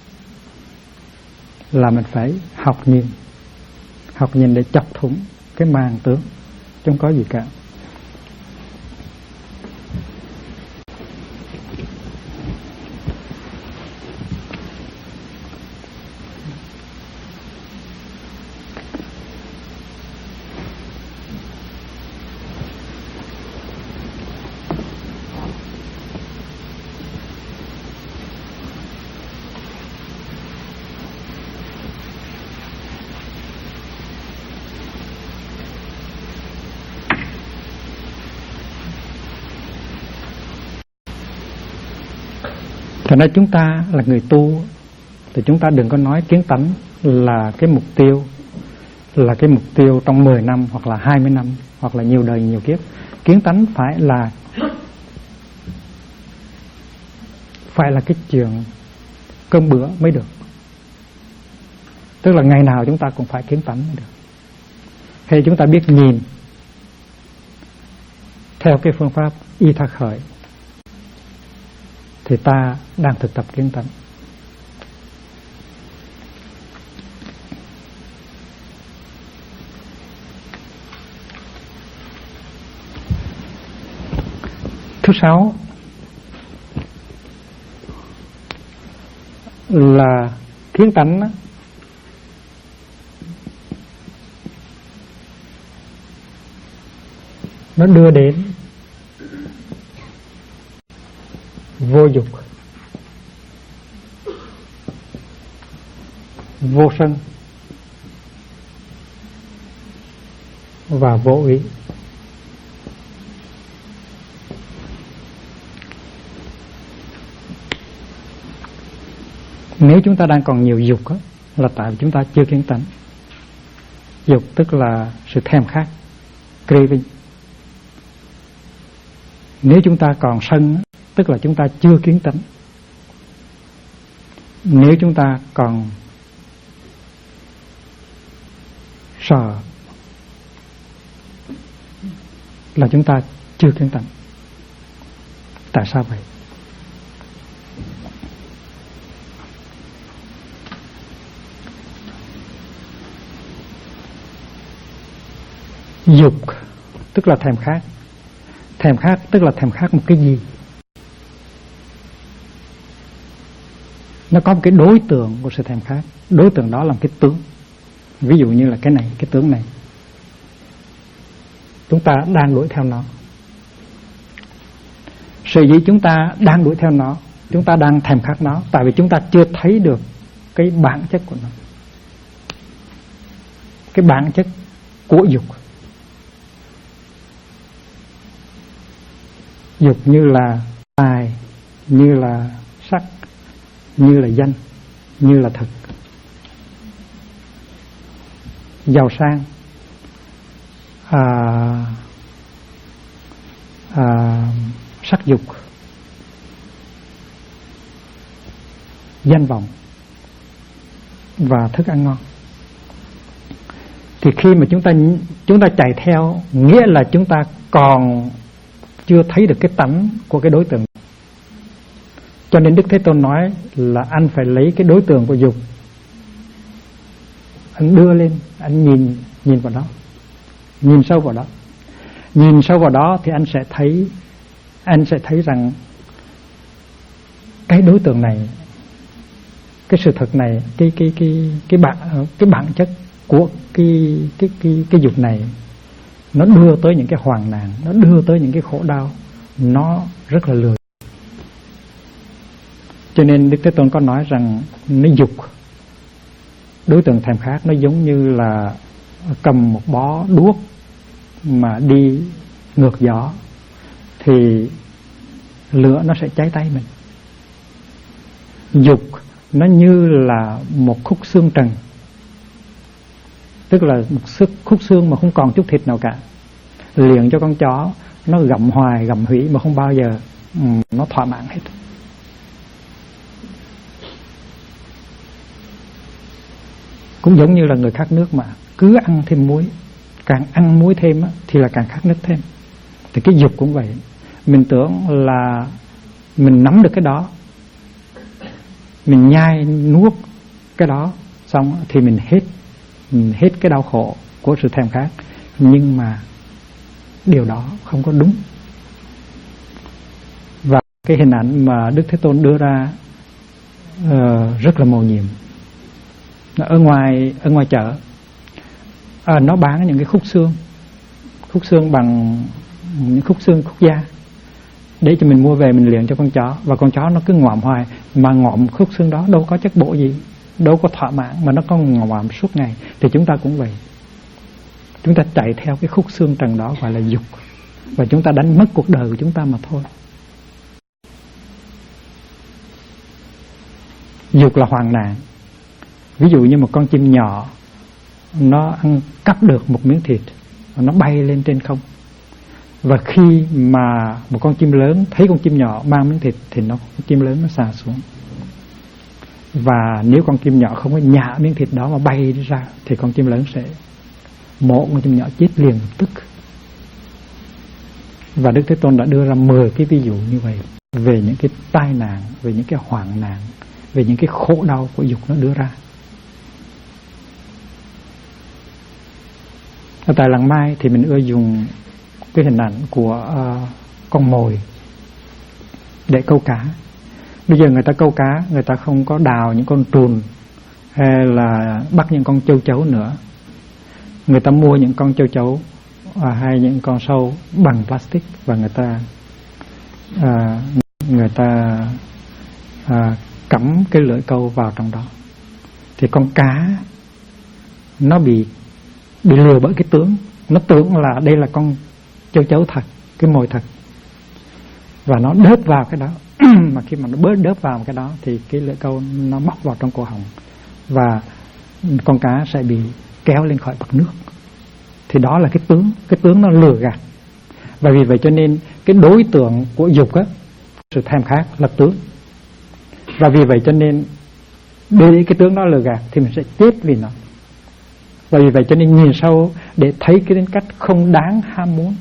là mình phải học nhìn để chọc thủng cái màng tướng, chứ không có gì cả. Cho nên chúng ta là người tu thì chúng ta đừng có nói kiến tánh là cái mục tiêu trong 10 năm hoặc là 20 năm hoặc là nhiều đời nhiều kiếp. Kiến tánh phải là cái chuyện cơm bữa mới được. Tức là ngày nào chúng ta cũng phải kiến tánh mới được. Hay chúng ta biết nhìn theo cái phương pháp y tha khởi thì ta đang thực tập kiến tánh. Thứ 6 là kiến tánh nó đưa đến vô dục, vô sân và vô ý. Nếu chúng ta đang còn nhiều dục đó, là tại vì chúng ta chưa kiến tánh. Dục tức là sự thèm khát, craving. Nếu chúng ta còn sân, tức là chúng ta chưa kiến tánh. Nếu chúng ta còn sợ, là chúng ta chưa kiến tánh. Tại sao vậy? Dục tức là thèm khát. Thèm khát tức là thèm khát một cái gì? Nó có một cái đối tượng của sự thèm khát. Đối tượng đó là một cái tướng. Ví dụ như là cái này, cái tướng này. Chúng ta đang đuổi theo nó. Sở dĩ chúng ta đang đuổi theo nó, chúng ta đang thèm khát nó, tại vì chúng ta chưa thấy được cái bản chất của nó, cái bản chất của dục. Dục như là tài, như là sắc, như là danh, như là thực. Giàu sang, sắc dục, danh vọng và thức ăn ngon. Thì khi mà chúng ta chạy theo, nghĩa là chúng ta còn chưa thấy được cái tánh của cái đối tượng. Cho nên Đức Thế Tôn nói là anh phải lấy cái đối tượng của dục, anh đưa lên, anh nhìn vào đó, nhìn sâu vào đó. Nhìn sâu vào đó thì anh sẽ thấy rằng cái đối tượng này, cái sự thật này, cái bản chất của cái dục này, nó đưa tới những cái hoạn nạn, nó đưa tới những cái khổ đau, nó rất là lừa. Cho nên Đức Thế Tôn có nói rằng nó dục, đối tượng thèm khát nó giống như là cầm một bó đuốc mà đi ngược gió thì lửa nó sẽ cháy tay mình. Dục nó như là một khúc xương trần, tức là một khúc xương mà không còn chút thịt nào cả, liền cho con chó nó gặm hoài gặm hủy mà không bao giờ nó thỏa mãn hết. Cũng giống như là người khát nước mà cứ ăn thêm muối, càng ăn muối thêm thì là càng khát nước thêm. Thì cái dục cũng vậy, mình tưởng là mình nắm được cái đó, mình nhai nuốt cái đó xong thì mình hết cái đau khổ của sự thèm khát. Nhưng mà điều đó không có đúng. Và cái hình ảnh mà Đức Thế Tôn đưa ra rất là mầu nhiệm. Ở ngoài chợ nó bán những cái khúc xương bằng những khúc da để cho mình mua về mình luyện cho con chó, và con chó nó cứ ngộm hoài, mà ngộm khúc xương đó đâu có chất bổ gì, đâu có thỏa mãn, mà nó có ngộm suốt ngày. Thì chúng ta cũng vậy, chúng ta chạy theo cái khúc xương trần đó gọi là dục, và chúng ta đánh mất cuộc đời của chúng ta mà thôi. Dục là hoạn nạn. Ví dụ như một con chim nhỏ, nó ăn cắp được một miếng thịt, nó bay lên trên không. Và khi mà một con chim lớn thấy con chim nhỏ mang miếng thịt thì con chim lớn nó xà xuống. Và nếu con chim nhỏ không có nhả miếng thịt đó mà bay ra thì con chim lớn sẽ mổ con chim nhỏ chết liền lập tức. Và Đức Thế Tôn đã đưa ra 10 cái ví dụ như vậy về những cái tai nạn, về những cái hoạn nạn, về những cái khổ đau của dục nó đưa ra. Ở tại làng Mai thì mình ưa dùng cái hình ảnh của con mồi để câu cá. Bây giờ người ta câu cá, người ta không có đào những con trùn hay là bắt những con châu chấu nữa. Người ta mua những con châu chấu hay những con sâu bằng plastic, và người ta cắm cái lưỡi câu vào trong đó. Thì con cá nó bị lừa bởi cái tướng, nó tưởng là đây là con châu chấu thật, cái mồi thật, và nó đớp vào cái đó. Mà khi mà nó đớp vào cái đó thì cái lưỡi câu nó móc vào trong cổ họng, và con cá sẽ bị kéo lên khỏi mặt nước. Thì đó là cái tướng nó lừa gạt. Và vì vậy cho nên cái đối tượng của dục á, sự thèm khát là tướng. Và vì vậy cho nên để cái tướng đó lừa gạt thì mình sẽ chết vì nó. Và vì vậy cho nên nhìn sâu để thấy cái đến cách không đáng ham muốn.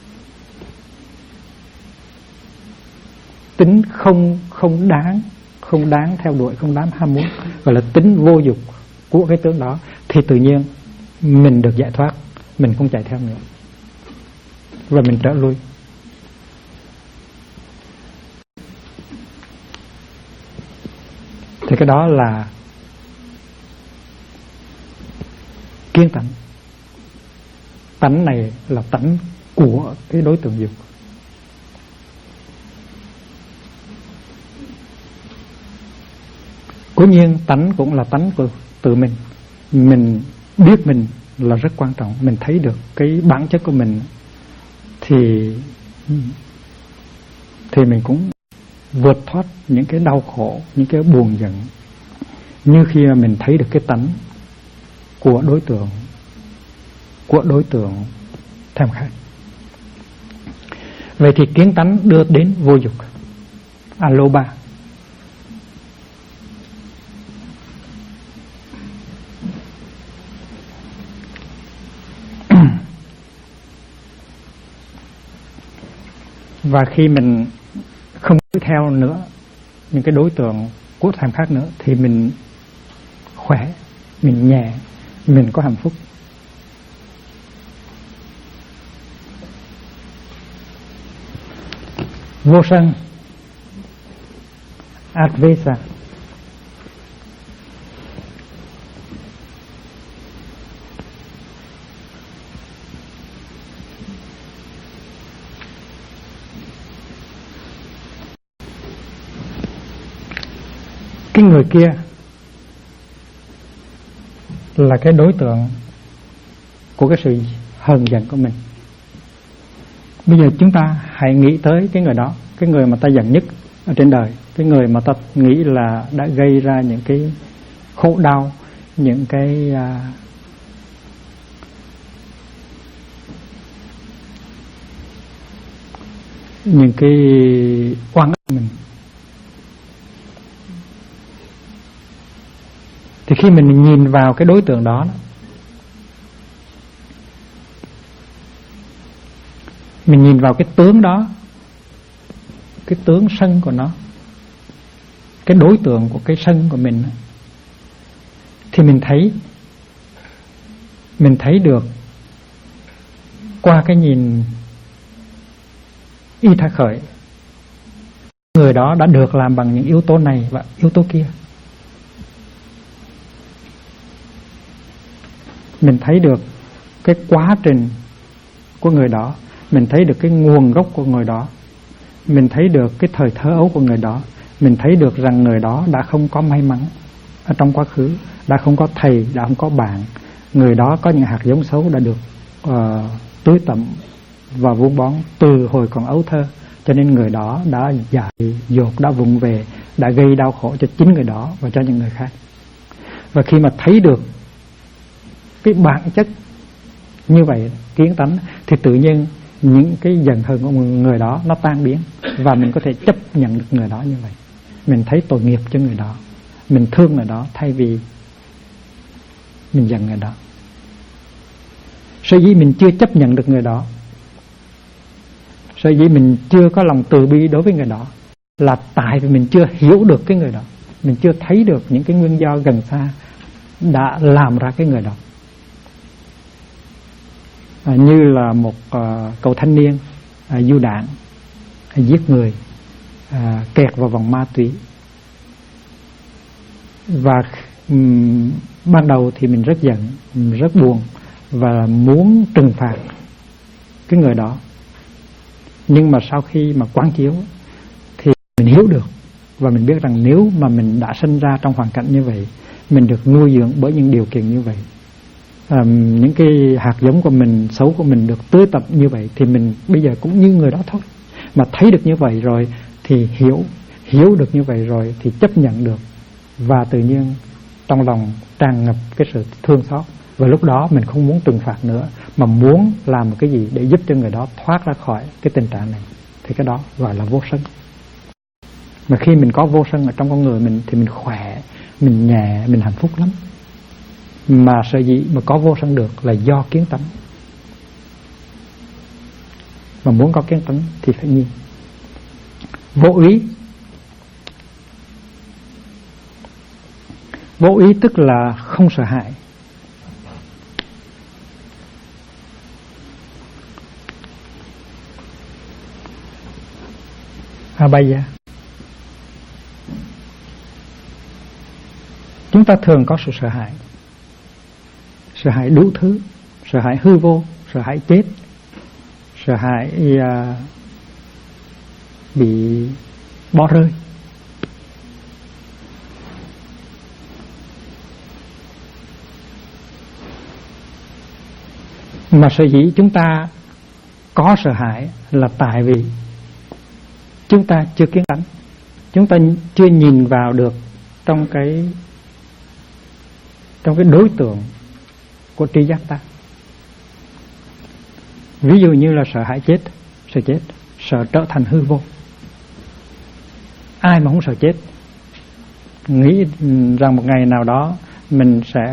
Tính không đáng theo đuổi, không đáng ham muốn, gọi là tính vô dục của cái tướng đó, thì tự nhiên mình được giải thoát, mình không chạy theo nữa và mình trở lui. Thì cái đó là kiên tánh. Tánh này là tánh của cái đối tượng dục. Cố nhiên tánh cũng là tánh của tự mình. Mình biết mình là rất quan trọng. Mình thấy được cái bản chất của mình thì mình cũng vượt thoát những cái đau khổ, những cái buồn giận, như khi mà mình thấy được cái tánh của đối tượng tham khát. Vậy thì kiến tánh đưa đến vô dục, Aloba. Và khi mình không đuổi theo nữa những cái đối tượng của tham khát nữa thì mình khỏe, mình nhẹ, mình có hạnh phúc. Vô sân, Advaita. Cái người kia là cái đối tượng của cái sự hờn giận của mình. Bây giờ chúng ta hãy nghĩ tới cái người đó, cái người mà ta giận nhất ở trên đời, cái người mà ta nghĩ là đã gây ra những cái khổ đau, những cái oan ức mình. Thì khi mình nhìn vào cái đối tượng đó, mình nhìn vào cái tướng đó, cái tướng sân của nó, cái đối tượng của cái sân của mình, thì mình thấy được qua cái nhìn y tha khởi, người đó đã được làm bằng những yếu tố này và yếu tố kia. Mình thấy được cái quá trình của người đó, mình thấy được cái nguồn gốc của người đó, mình thấy được cái thời thơ ấu của người đó, mình thấy được rằng người đó đã không có may mắn ở trong quá khứ, đã không có thầy, đã không có bạn. Người đó có những hạt giống xấu đã được tưới tẩm và vun bón từ hồi còn ấu thơ, cho nên người đó đã dại dột, đã vụng về, đã gây đau khổ cho chính người đó và cho những người khác. Và khi mà thấy được cái bản chất như vậy, kiến tánh, thì tự nhiên những cái giận hờn của người đó nó tan biến, và mình có thể chấp nhận được người đó như vậy. Mình thấy tội nghiệp cho người đó, mình thương người đó thay vì mình giận người đó. Sở dĩ mình chưa chấp nhận được người đó, sở dĩ mình chưa có lòng từ bi đối với người đó, là tại vì mình chưa hiểu được cái người đó, mình chưa thấy được những cái nguyên do gần xa đã làm ra cái người đó. Như là một cậu thanh niên du đạn, giết người, kẹt vào vòng ma túy. Và ban đầu thì mình rất giận, mình rất buồn và muốn trừng phạt cái người đó. Nhưng mà sau khi mà quán chiếu thì mình hiểu được, và mình biết rằng nếu mà mình đã sinh ra trong hoàn cảnh như vậy, mình được nuôi dưỡng bởi những điều kiện như vậy, những cái hạt giống của mình, xấu của mình được tưới tập như vậy, thì mình bây giờ cũng như người đó thôi. Mà thấy được như vậy rồi thì hiểu được như vậy rồi thì chấp nhận được, và tự nhiên trong lòng tràn ngập cái sự thương xót. Và lúc đó mình không muốn trừng phạt nữa, mà muốn làm một cái gì để giúp cho người đó thoát ra khỏi cái tình trạng này, thì cái đó gọi là vô sân. Mà khi mình có vô sân ở trong con người mình thì mình khỏe, mình nhẹ, mình hạnh phúc lắm. Mà sở dĩ mà có vô sân được là do kiến tánh. Mà muốn có kiến tánh thì phải nhìn. Vô ý. Vô ý tức là không sợ hãi. Abhaya. Chúng ta thường có sự sợ hãi. Sợ hãi đủ thứ, sợ hãi hư vô, sợ hãi chết, sợ hãi bị bỏ rơi, Mà sở dĩ chúng ta có sợ hãi là tại vì chúng ta chưa kiến tánh, chúng ta chưa nhìn vào được trong cái đối tượng của tri giác ta. Ví dụ như là sợ hãi chết, sợ chết, sợ trở thành hư vô. Ai mà không sợ chết, nghĩ rằng một ngày nào đó mình sẽ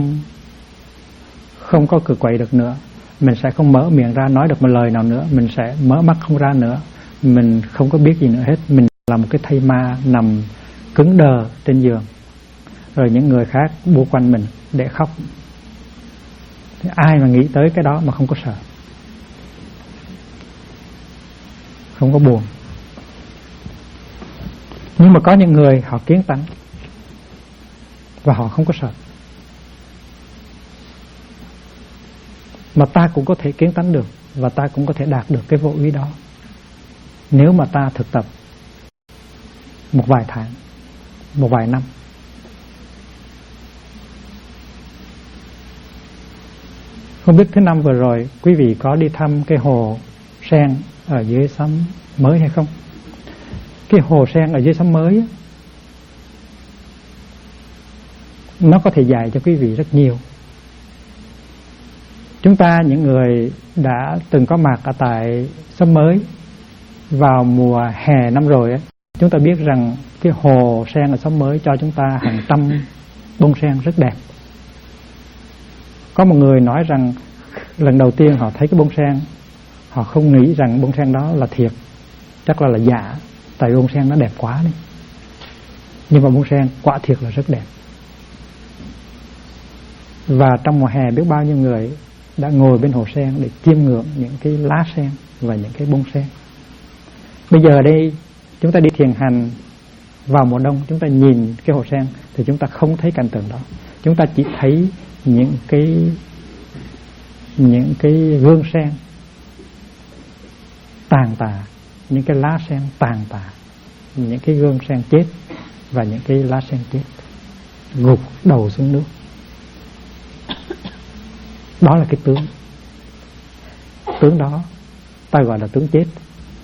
không có cự quậy được nữa, mình sẽ không mở miệng ra nói được một lời nào nữa, mình sẽ mở mắt không ra nữa, mình không có biết gì nữa hết, mình là một cái thây ma nằm cứng đờ trên giường, rồi những người khác bu quanh mình để khóc. Thì ai mà nghĩ tới cái đó mà không có sợ, không có buồn. Nhưng mà có những người họ kiến tánh và họ không có sợ. Mà ta cũng có thể kiến tánh được, và ta cũng có thể đạt được cái vô úy đó nếu mà ta thực tập một vài tháng, một vài năm. Không biết thứ năm vừa rồi quý vị có đi thăm cái hồ sen ở dưới Sắm Mới hay không? Cái hồ sen ở dưới Sắm Mới á, nó có thể dạy cho quý vị rất nhiều. Chúng ta những người đã từng có mặt ở tại Sắm Mới vào mùa hè năm rồi á, chúng ta biết rằng cái hồ sen ở Sắm Mới cho chúng ta hàng trăm bông sen rất đẹp. Có một người nói rằng lần đầu tiên họ thấy cái bông sen, họ không nghĩ rằng bông sen đó là thiệt, chắc là giả, tại bông sen nó đẹp quá đấy. Nhưng mà bông sen quả thiệt là rất đẹp. Và trong mùa hè biết bao nhiêu người đã ngồi bên hồ sen để chiêm ngưỡng những cái lá sen và những cái bông sen. Bây giờ đây chúng ta đi thiền hành vào mùa đông, chúng ta nhìn cái hồ sen thì chúng ta không thấy cảnh tượng đó. Chúng ta chỉ thấy những cái gương sen tàn tạ, những cái lá sen tàn tạ, những cái gương sen chết và những cái lá sen chết gục đầu xuống nước. Đó là cái tướng đó ta gọi là tướng chết.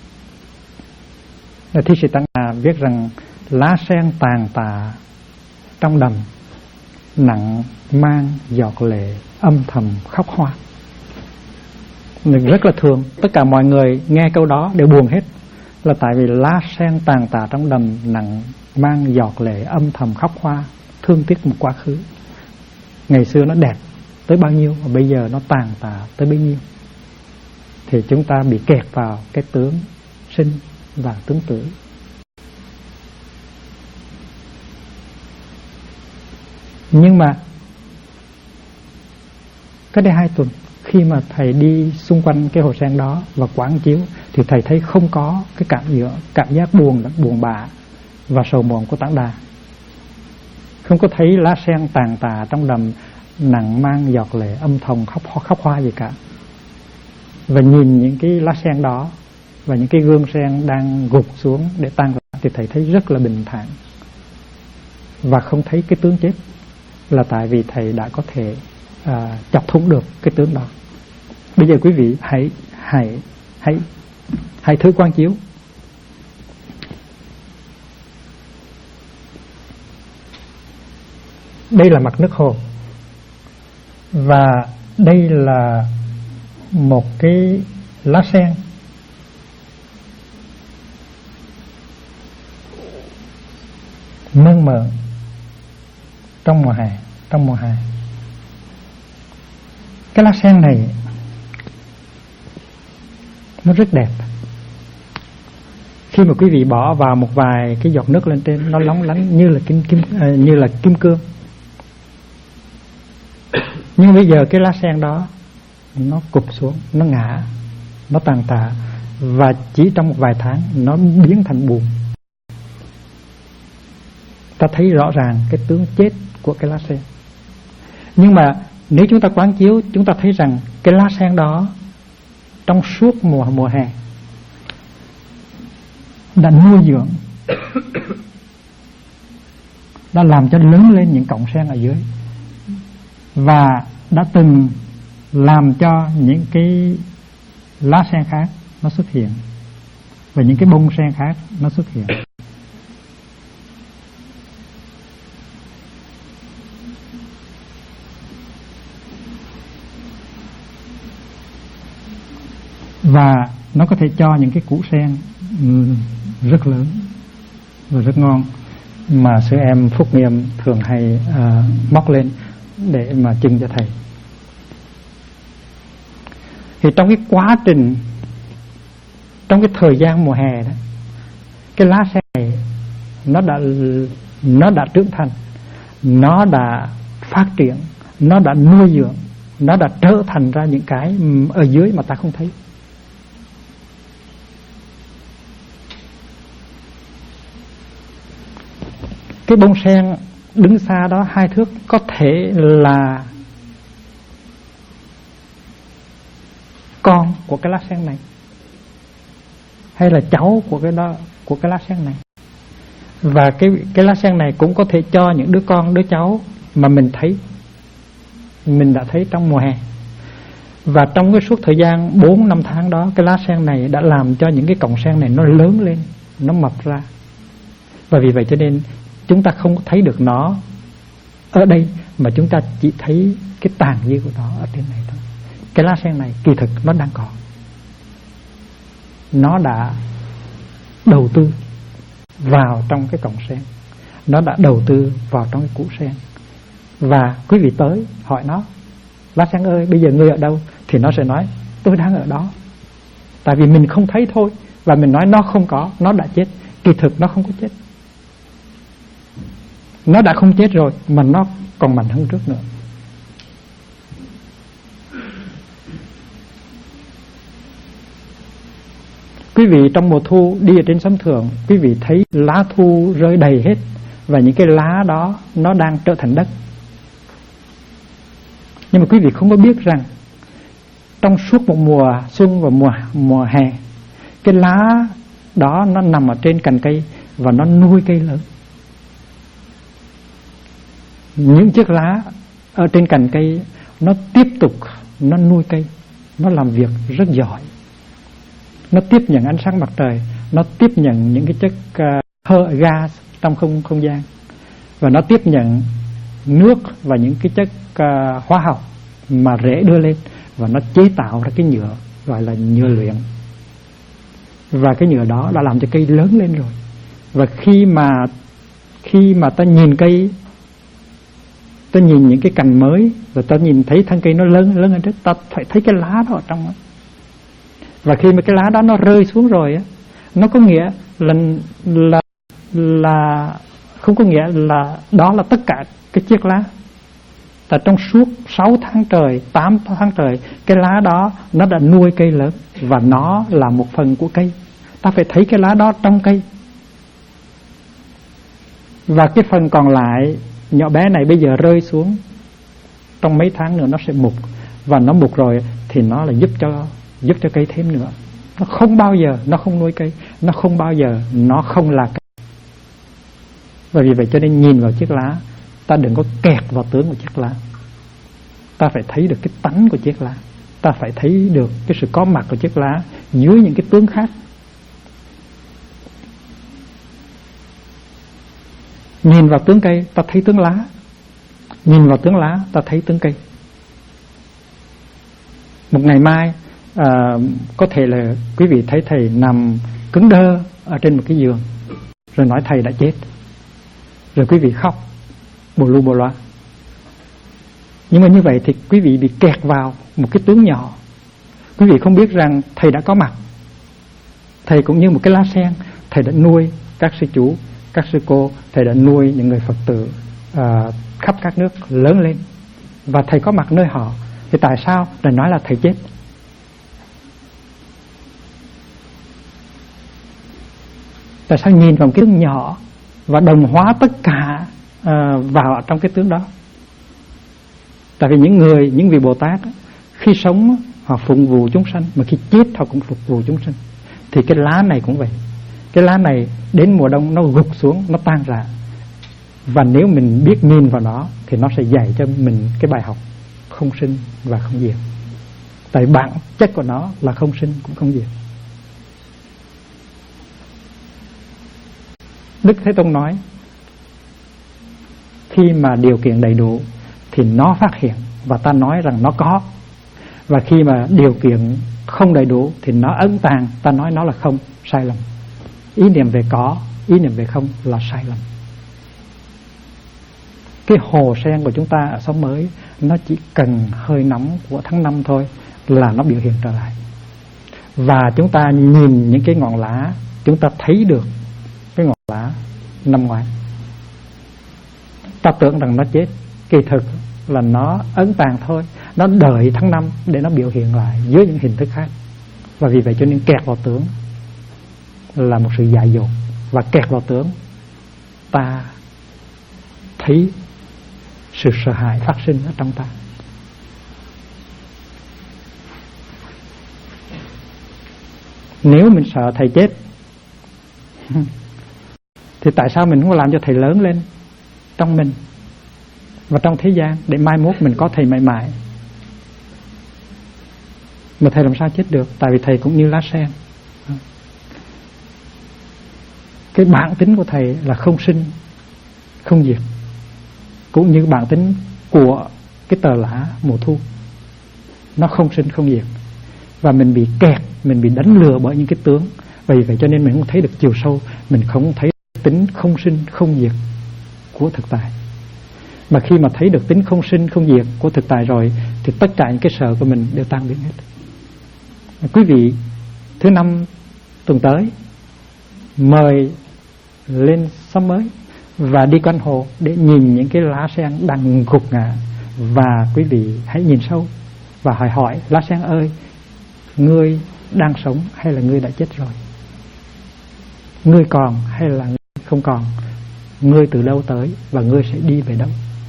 Thi sĩ Tăng Hà viết rằng lá sen tàn tạ trong đầm, nặng mang giọt lệ âm thầm khóc hoa. Rất là thường, tất cả mọi người nghe câu đó đều buồn hết, là tại vì lá sen tàn tạ trong đầm, nặng mang giọt lệ âm thầm khóc hoa, thương tiếc một quá khứ. Ngày xưa nó đẹp tới bao nhiêu và bây giờ nó tàn tạ tới bấy nhiêu. Thì chúng ta bị kẹt vào cái tướng sinh và tướng tử. Nhưng mà cách đây 2 tuần, khi mà thầy đi xung quanh cái hồ sen đó và quán chiếu, thì thầy thấy không có cái cảm giác buồn bã và sầu muộn của Tạng Đà. Không có thấy lá sen tàn tạ trong đầm, nặng mang giọt lệ âm thầm khóc hoa gì cả. Và nhìn những cái lá sen đó và những cái gương sen đang gục xuống để tan rã, thì thầy thấy rất là bình thản và không thấy cái tướng chết, là tại vì thầy đã có thể chọc thủng được cái tướng đó. Bây giờ quý vị hãy thử quán chiếu. Đây là mặt nước hồ, và đây là một cái lá sen mơn mởn trong mùa hè. Cái lá sen này nó rất đẹp. Khi mà quý vị bỏ vào một vài cái giọt nước lên trên, nó lóng lánh như là kim cương. Nhưng bây giờ cái lá sen đó nó cụp xuống, nó ngã, nó tàn tạ, và chỉ trong một vài tháng nó biến thành bùn. Ta thấy rõ ràng cái tướng chết của cái lá sen. Nhưng mà nếu chúng ta quán chiếu, chúng ta thấy rằng cái lá sen đó trong suốt mùa hè đã nuôi dưỡng, đã làm cho lớn lên những cọng sen ở dưới, và đã từng làm cho những cái lá sen khác nó xuất hiện và những cái bông sen khác nó xuất hiện. Và nó có thể cho những cái củ sen rất lớn và rất ngon mà sư em Phúc Nghiêm thường hay móc lên để mà trưng cho thầy. Thì trong cái quá trình, trong cái thời gian mùa hè đó, cái lá sen này nó đã trưởng thành, nó đã phát triển, nó đã nuôi dưỡng, nó đã trở thành ra những cái ở dưới mà ta không thấy. Cái bông sen đứng xa đó 2 thước có thể là con của cái lá sen này, hay là cháu của cái lá sen này. Và cái lá sen này cũng có thể cho những đứa con, đứa cháu mà mình đã thấy trong mùa hè. Và trong cái suốt thời gian 4-5 tháng đó, cái lá sen này đã làm cho những cái cọng sen này nó lớn lên, nó mập ra. Và vì vậy cho nên chúng ta không thấy được nó ở đây, mà chúng ta chỉ thấy cái tàn dư của nó ở trên này thôi. Cái lá sen này kỳ thực nó đang còn, nó đã đầu tư vào trong cái cọng sen, nó đã đầu tư vào trong cái củ sen. Và quý vị tới hỏi nó: lá sen ơi, bây giờ ngươi ở đâu? Thì nó sẽ nói: tôi đang ở đó. Tại vì mình không thấy thôi. Và mình nói nó không có, nó đã chết. Kỳ thực nó không có chết, nó đã không chết rồi, mà nó còn mạnh hơn trước nữa. Quý vị trong mùa thu đi ở trên sấm Thượng, quý vị thấy lá thu rơi đầy hết, và những cái lá đó nó đang trở thành đất. Nhưng mà quý vị không có biết rằng trong suốt một mùa xuân và mùa hè, cái lá đó nó nằm ở trên cành cây và nó nuôi cây lớn. Những chiếc lá ở trên cành cây nó tiếp tục nó nuôi cây, nó làm việc rất giỏi. Nó tiếp nhận ánh sáng mặt trời, nó tiếp nhận những cái chất gas trong không gian, và nó tiếp nhận nước và những cái chất hóa học mà rễ đưa lên, và nó chế tạo ra cái nhựa gọi là nhựa luyện. Và cái nhựa đó đã làm cho cây lớn lên rồi. Và khi mà ta nhìn cây, ta nhìn những cái cành mới, và ta nhìn thấy thân cây nó lớn hơn trước, ta phải thấy cái lá đó ở trong đó. Và khi mà cái lá đó nó rơi xuống rồi á, nó có nghĩa là không có nghĩa là đó là tất cả cái chiếc lá. Tại trong suốt 6 tháng trời, 8 tháng trời, cái lá đó nó đã nuôi cây lớn, và nó là một phần của cây. Ta phải thấy cái lá đó trong cây. Và cái phần còn lại nhỏ bé này bây giờ rơi xuống, trong mấy tháng nữa nó sẽ mục. Và nó mục rồi thì nó là giúp cho cây thêm nữa. Nó không bao giờ nó không nuôi cây, nó không bao giờ nó không là cây. Và vì vậy cho nên nhìn vào chiếc lá, ta đừng có kẹt vào tướng của chiếc lá. Ta phải thấy được cái tánh của chiếc lá, ta phải thấy được cái sự có mặt của chiếc lá dưới những cái tướng khác. Nhìn vào tướng cây, ta thấy tướng lá. Nhìn vào tướng lá, ta thấy tướng cây. Một ngày mai có thể là quý vị thấy thầy nằm cứng đơ ở trên một cái giường, rồi nói thầy đã chết, rồi quý vị khóc bồ lu bồ loa. Nhưng mà như vậy thì quý vị bị kẹt vào một cái tướng nhỏ. Quý vị không biết rằng thầy đã có mặt. Thầy cũng như một cái lá sen, thầy đã nuôi các sư chú, các sư cô, thầy đã nuôi những người Phật tử khắp các nước lớn lên, và thầy có mặt nơi họ. Thì tại sao lại nói là thầy chết? Tại sao nhìn vào cái tướng nhỏ và đồng hóa tất cả vào trong cái tướng đó? Tại vì những vị Bồ Tát khi sống họ phục vụ chúng sanh, mà khi chết họ cũng phục vụ chúng sanh. Thì cái lá này cũng vậy. Cái lá này đến mùa đông nó gục xuống, nó tan rã. Và nếu mình biết nhìn vào nó thì nó sẽ dạy cho mình cái bài học không sinh và không diệt. Tại bản chất của nó là không sinh cũng không diệt. Đức Thế Tôn nói khi mà điều kiện đầy đủ thì nó phát hiện và ta nói rằng nó có, và khi mà điều kiện không đầy đủ thì nó ẩn tàng, ta nói nó là không. Sai lầm. Ý niệm về có, ý niệm về không là sai lầm. Cái hồ sen của chúng ta ở Sống Mới nó chỉ cần hơi nóng của tháng 5 thôi là nó biểu hiện trở lại. Và chúng ta nhìn những cái ngọn lá, chúng ta thấy được cái ngọn lá năm ngoái. Ta tưởng rằng nó chết, kỳ thực là nó ấn tàng thôi. Nó đợi tháng 5 để nó biểu hiện lại dưới những hình thức khác. Và vì vậy cho nên kẹt vào tưởng là một sự dại dột. Và kẹt vào tưởng ta thấy sự sợ hãi phát sinh ở trong ta. Nếu mình sợ thầy chết thì tại sao mình không làm cho thầy lớn lên trong mình và trong thế gian, để mai mốt mình có thầy mãi mãi? Mà thầy làm sao chết được? Tại vì thầy cũng như lá sen. Cái bản tính của thầy là không sinh không diệt, cũng như bản tính của cái tờ lá mùa thu, nó không sinh không diệt. Và mình bị kẹt, mình bị đánh lừa bởi những cái tướng. Vì vậy cho nên mình không thấy được chiều sâu, mình không thấy tính không sinh không diệt của thực tại. Mà khi mà thấy được tính không sinh không diệt của thực tại rồi thì tất cả những cái sợ của mình đều tan biến hết. Quý vị thứ 5 tuần tới mời lên Sống Mới và đi quanh hồ để nhìn những cái lá sen đang gục ngã. Và quý vị hãy nhìn sâu và hỏi lá sen ơi, ngươi đang sống hay là ngươi đã chết rồi? Ngươi còn hay là ngươi không còn? Ngươi từ đâu tới và ngươi sẽ đi về đâu?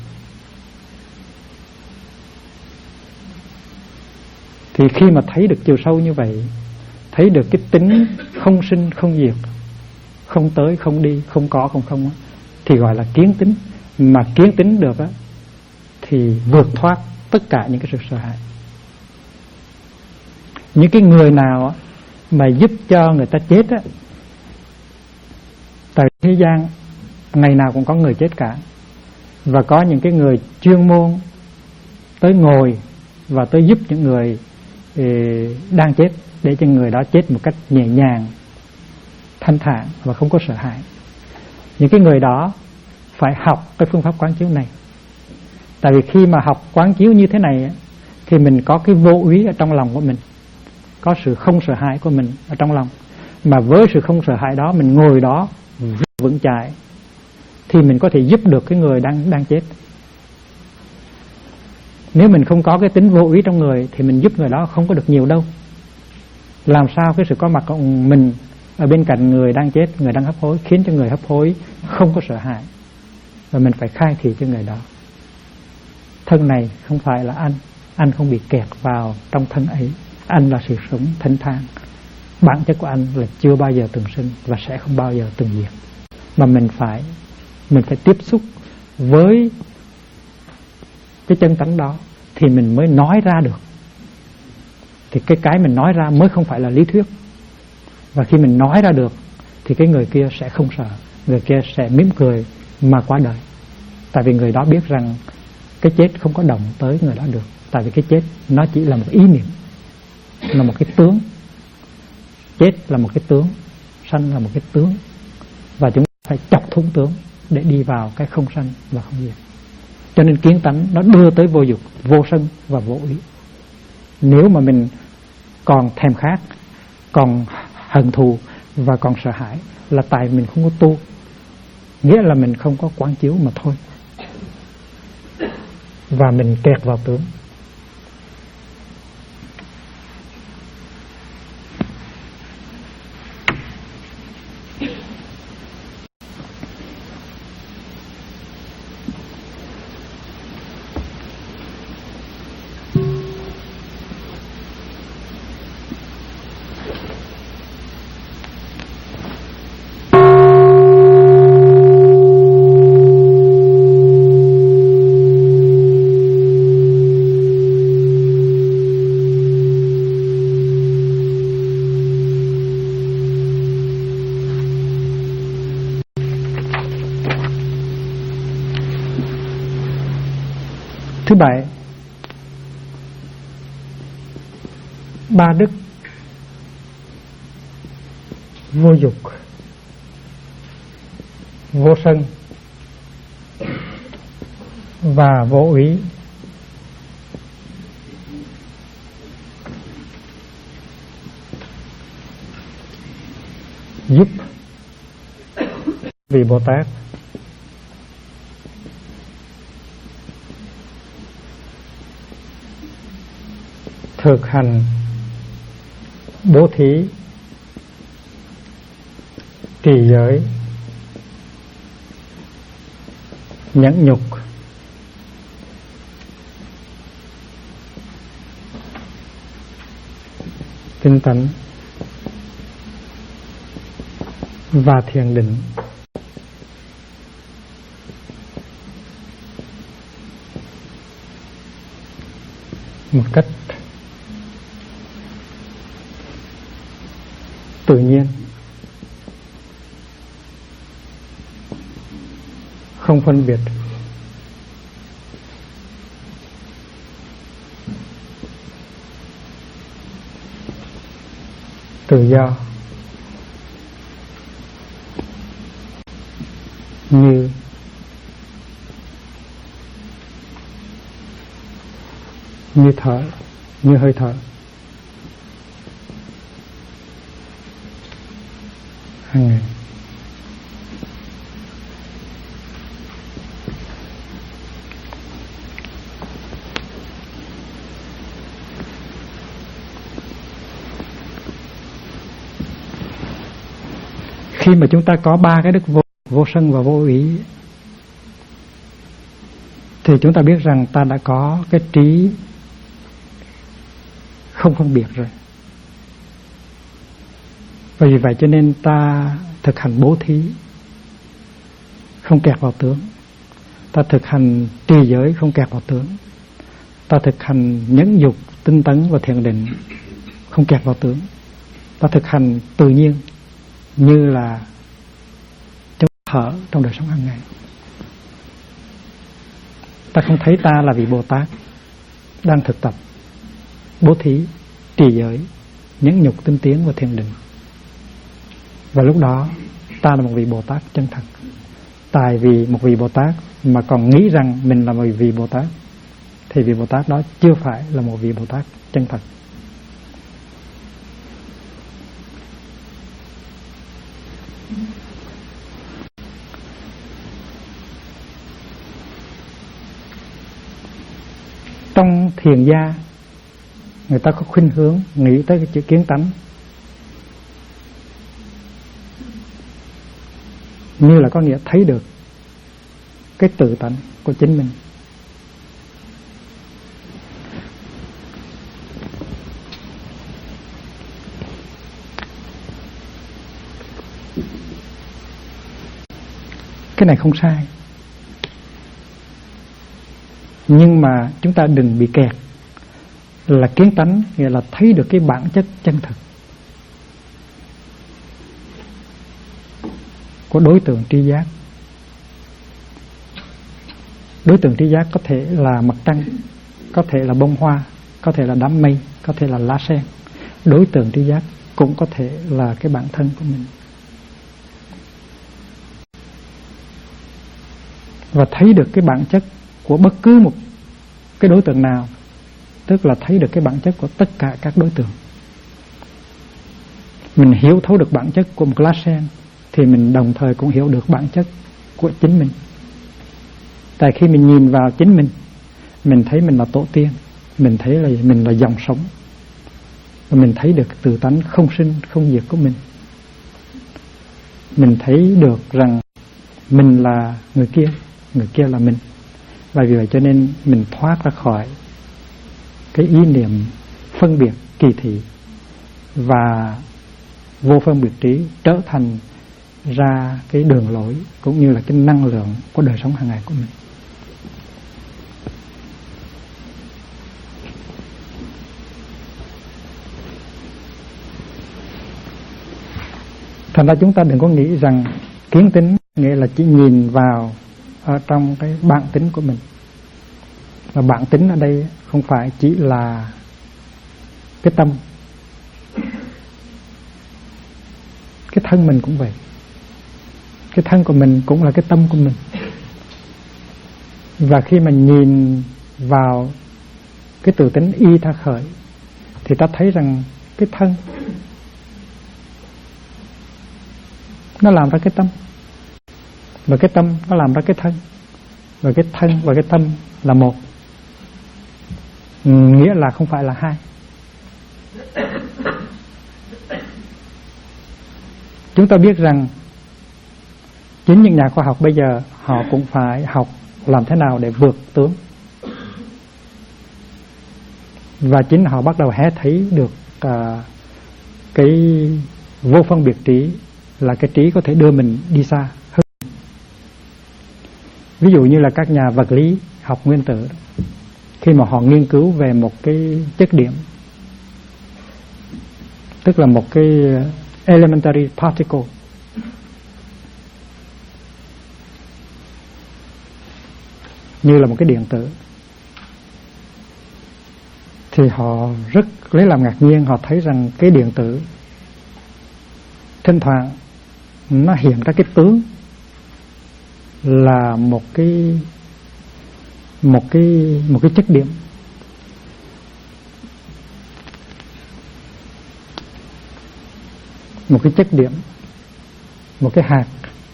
Thì khi mà thấy được chiều sâu như vậy, thấy được cái tính không sinh không diệt, không tới không đi, không có không không, thì gọi là kiến tính. Mà kiến tính được á thì vượt thoát tất cả những cái sự sợ hãi. Những cái người nào mà giúp cho người ta chết á, tại thế gian ngày nào cũng có người chết cả, và có những cái người chuyên môn tới ngồi và tới giúp những người đang chết, để cho người đó chết một cách nhẹ nhàng, thanh thản và không có sợ hãi. Những cái người đó phải học cái phương pháp quán chiếu này. Tại vì khi mà học quán chiếu như thế này thì mình có cái vô úy ở trong lòng của mình, có sự không sợ hãi của mình ở trong lòng. Mà với sự không sợ hãi đó, mình ngồi đó vững chãi thì mình có thể giúp được cái người đang chết. Nếu mình không có cái tính vô úy trong người thì mình giúp người đó không có được nhiều đâu. Làm sao cái sự có mặt của mình ở bên cạnh người đang chết, người đang hấp hối, khiến cho người hấp hối không có sợ hãi. Và mình phải khai thị cho người đó: thân này không phải là anh không bị kẹt vào trong thân ấy, anh là sự sống thanh thản. Bản chất của anh là chưa bao giờ từng sinh và sẽ không bao giờ từng diệt. Mà mình phải tiếp xúc với cái chân tánh đó thì mình mới nói ra được. Thì cái mình nói ra mới không phải là lý thuyết. Và khi mình nói ra được thì cái người kia sẽ không sợ, người kia sẽ mỉm cười mà qua đời. Tại vì người đó biết rằng cái chết không có động tới người đó được. Tại vì cái chết nó chỉ là một ý niệm, là một cái tướng. Chết là một cái tướng, sanh là một cái tướng. Và chúng ta phải chọc thủng tướng để đi vào cái không sanh và không diệt. Cho nên kiến tánh nó đưa tới vô dục, vô sân và vô úy. Nếu mà mình còn thèm khát, còn hận thù và còn sợ hãi là tại mình không có tu, nghĩa là mình không có quán chiếu mà thôi. Và mình kẹt vào tướng. Thứ bảy, ba đức vô dục, vô sân và vô úy giúp vị Bồ Tát thực hành bố thí, trì giới, nhẫn nhục, tinh tấn và thiền định một cách tự nhiên, không phân biệt, tự do, như thở, như hơi thở. Hàng ngày khi mà chúng ta có ba cái đức vô sân và vô úy thì chúng ta biết rằng ta đã có cái trí không phân biệt rồi. Và vì vậy cho nên ta thực hành bố thí không kẹt vào tướng, ta thực hành trì giới không kẹt vào tướng, ta thực hành nhẫn dục, tinh tấn và thiền định không kẹt vào tướng, ta thực hành tự nhiên như là chúng thở trong đời sống hàng ngày. Ta không thấy ta là vị Bồ Tát đang thực tập bố thí, trì giới, nhẫn nhục, tinh tiến và thiền định. Và lúc đó ta là một vị Bồ Tát chân thật. Tại vì một vị Bồ Tát mà còn nghĩ rằng mình là một vị Bồ Tát thì vị Bồ Tát đó chưa phải là một vị Bồ Tát chân thật. Trong thiền gia người ta có khuynh hướng nghĩ tới cái chữ kiến tánh như là có nghĩa thấy được cái tự tánh của chính mình. Cái này không sai, nhưng mà chúng ta đừng bị kẹt là kiến tánh, nghĩa là thấy được cái bản chất chân thực của đối tượng tri giác. Đối tượng tri giác có thể là mặt trăng, có thể là bông hoa, có thể là đám mây, có thể là lá sen. Đối tượng tri giác cũng có thể là cái bản thân của mình. Và thấy được cái bản chất của bất cứ một cái đối tượng nào, tức là thấy được cái bản chất của tất cả các đối tượng. Mình hiểu thấu được bản chất của một lá sen thì mình đồng thời cũng hiểu được bản chất của chính mình. Tại khi mình nhìn vào chính mình thấy mình là tổ tiên, mình thấy là mình là dòng sống, và mình thấy được tự tánh không sinh không diệt của mình. Mình thấy được rằng mình là người kia là mình. Và vì vậy cho nên mình thoát ra khỏi cái ý niệm phân biệt kỳ thị và vô phân biệt trí, trở thành ra cái đường lối cũng như là cái năng lượng của đời sống hàng ngày của mình. Thành ra chúng ta đừng có nghĩ rằng kiến tính nghĩa là chỉ nhìn vào ở trong cái bản tính của mình. Và bản tính ở đây không phải chỉ là cái tâm, cái thân mình cũng vậy. Cái thân của mình cũng là cái tâm của mình. Và khi mình nhìn vào cái tự tính y tha khởi thì ta thấy rằng cái thân nó làm ra cái tâm, và cái tâm nó làm ra cái thân, và cái thân và cái tâm là một, nghĩa là không phải là hai. Chúng ta biết rằng chính những nhà khoa học bây giờ họ cũng phải học làm thế nào để vượt tướng, và chính họ bắt đầu hé thấy được cái vô phân biệt trí là cái trí có thể đưa mình đi xa hơn. Ví dụ như là các nhà vật lý học nguyên tử, khi mà họ nghiên cứu về một cái chất điểm, tức là một cái elementary particle, như là một cái điện tử, thì họ rất lấy làm ngạc nhiên. Họ thấy rằng cái điện tử thỉnh thoảng nó hiện ra cái tướng là một cái chất điểm, một cái chất điểm, một cái hạt.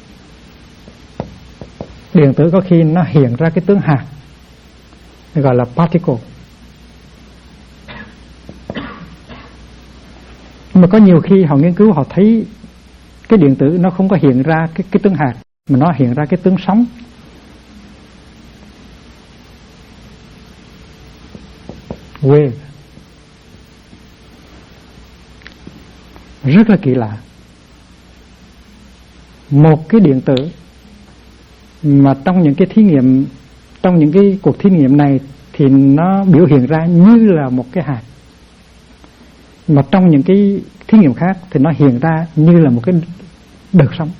Điện tử có khi nó hiện ra cái tướng hạt, gọi là particle. Nhưng mà có nhiều khi họ nghiên cứu, họ thấy cái điện tử nó không có hiện ra cái tướng hạt, mà nó hiện ra cái tướng sóng. Wave. Rất là kỳ lạ. Một cái điện tử mà trong những cái thí nghiệm, trong những cái cuộc thí nghiệm này thì nó biểu hiện ra như là một cái hạt, mà trong những cái thí nghiệm khác thì nó hiện ra như là một cái đợt sóng.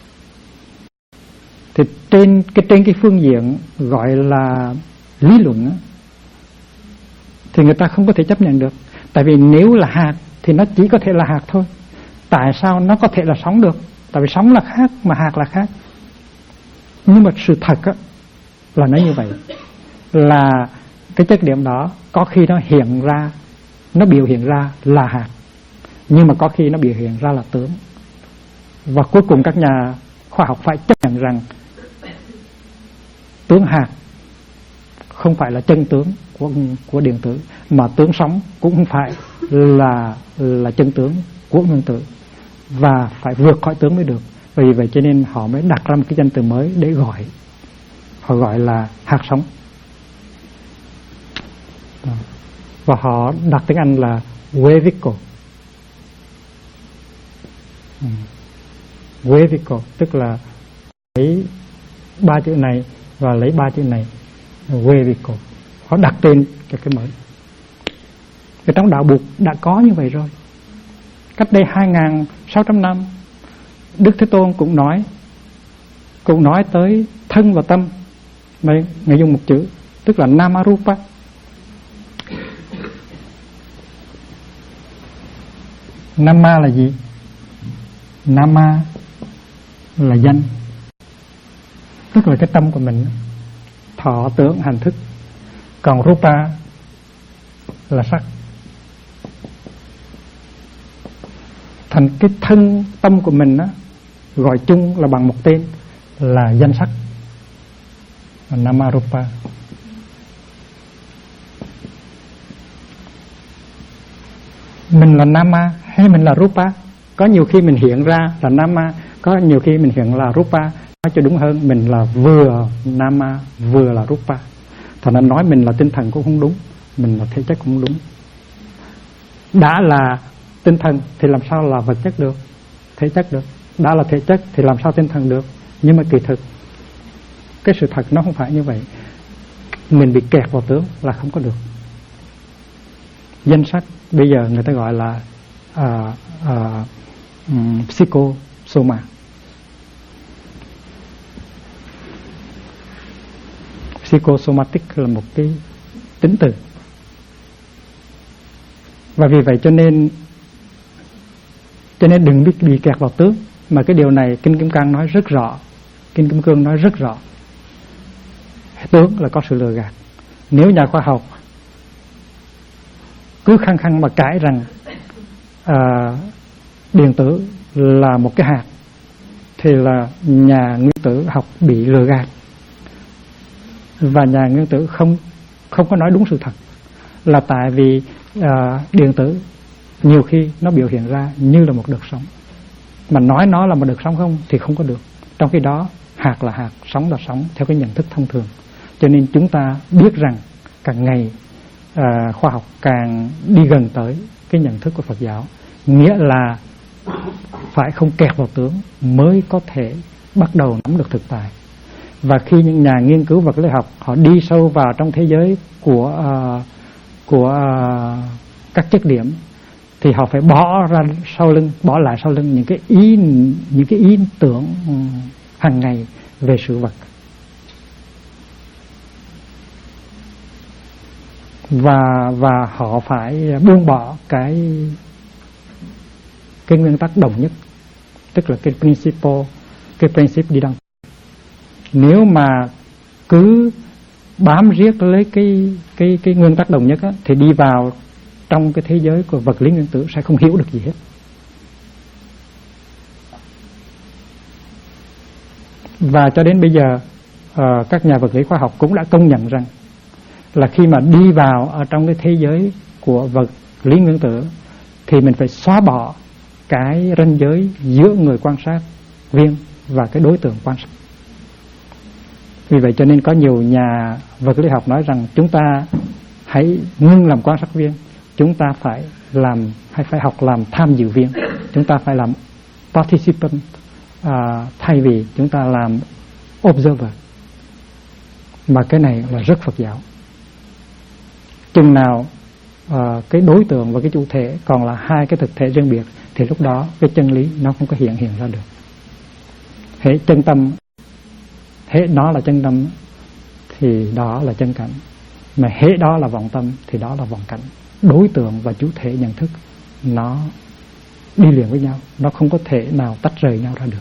Thì trên cái phương diện gọi là lý luận thì người ta không có thể chấp nhận được. Tại vì nếu là hạt thì nó chỉ có thể là hạt thôi. Tại sao nó có thể là sóng được? Tại vì sóng là khác mà hạt là khác. Nhưng mà sự thật là nó như vậy, là cái chất điểm đó có khi nó hiện ra, nó biểu hiện ra là hạt, nhưng mà có khi nó biểu hiện ra là tướng. Và cuối cùng các nhà khoa học phải chấp nhận rằng tướng hạt không phải là chân tướng của điện tử, mà tướng sóng cũng không phải là chân tướng của nguyên tử, và phải vượt khỏi tướng mới được. Vì vậy cho nên họ mới đặt ra một cái danh từ mới để gọi, họ gọi là hạt sống, và họ đặt tiếng Anh là wavicle. Wavicle tức là lấy 3 chữ này và lấy 3 chữ này, wavicle. Họ đặt tên cho cái mới. Cái trong đạo Bụt đã có như vậy rồi. Cách đây 2.600 năm, Đức Thế Tôn cũng nói tới thân và tâm. Đây, Ngài dùng một chữ, tức là Namarupa. Nama là gì? Nama là danh, tức là cái tâm của mình, thọ tưởng hành thức. Còn Rupa là sắc. Thành cái thân tâm của mình đó, gọi chung là bằng một tên là danh sắc, Namarupa. Mình là Nama hay mình là Rupa? Có nhiều khi mình hiện ra là Nama, có nhiều khi mình hiện là Rupa. Nói cho đúng hơn, mình là vừa Nama vừa là Rupa. Thành nên nói mình là tinh thần cũng không đúng, mình là thể chất cũng không đúng. Đã là tinh thần thì làm sao là vật chất được, thể chất được. Đã là thể chất thì làm sao tinh thần được. Nhưng mà kỳ thực cái sự thật nó không phải như vậy. Mình bị kẹt vào tướng là không có được. Danh sắc bây giờ người ta gọi là psychosoma. Psychosomatic là một cái tính từ. Và vì vậy cho nên đừng bị kẹt vào tướng. Mà cái điều này Kinh Kim Cang nói rất rõ, Kinh Kim Cương nói rất rõ. Tướng là có sự lừa gạt. Nếu nhà khoa học cứ khăng khăng mà cãi rằng điện tử là một cái hạt, thì là nhà nguyên tử học bị lừa gạt. Và nhà nguyên tử không có nói đúng sự thật, là tại vì điện tử nhiều khi nó biểu hiện ra như là một đợt sóng, mà nói nó là một đợt sóng không thì không có được. Trong khi đó hạt là hạt, sóng là sóng theo cái nhận thức thông thường. Cho nên chúng ta biết rằng càng ngày khoa học càng đi gần tới cái nhận thức của Phật giáo, nghĩa là phải không kẹt vào tướng mới có thể bắt đầu nắm được thực tại. Và khi những nhà nghiên cứu vật lý học họ đi sâu vào trong thế giới của các chất điểm, thì họ phải bỏ lại sau lưng những cái ý tưởng hàng ngày về sự vật. Và họ phải buông bỏ cái nguyên tắc đồng nhất, tức là cái principe đi đăng. Nếu mà cứ bám riết lấy cái nguyên tắc đồng nhất á, thì đi vào trong cái thế giới của vật lý nguyên tử sẽ không hiểu được gì hết. Và cho đến bây giờ các nhà vật lý khoa học cũng đã công nhận rằng là khi mà đi vào ở trong cái thế giới của vật lý nguyên tử thì mình phải xóa bỏ cái ranh giới giữa người quan sát viên và cái đối tượng quan sát. Vì vậy cho nên có nhiều nhà vật lý học nói rằng chúng ta hãy ngưng làm quan sát viên, chúng ta phải học làm tham dự viên, chúng ta phải làm participant thay vì chúng ta làm observer. Mà cái này là rất Phật giáo. Chừng nào cái đối tượng và cái chủ thể còn là hai cái thực thể riêng biệt thì lúc đó cái chân lý nó không có hiện ra được. Hễ chân tâm, hễ nó là chân tâm thì đó là chân cảnh, mà hễ đó là vọng tâm thì đó là vọng cảnh. Đối tượng và chủ thể nhận thức nó đi liền với nhau, nó không có thể nào tách rời nhau ra được.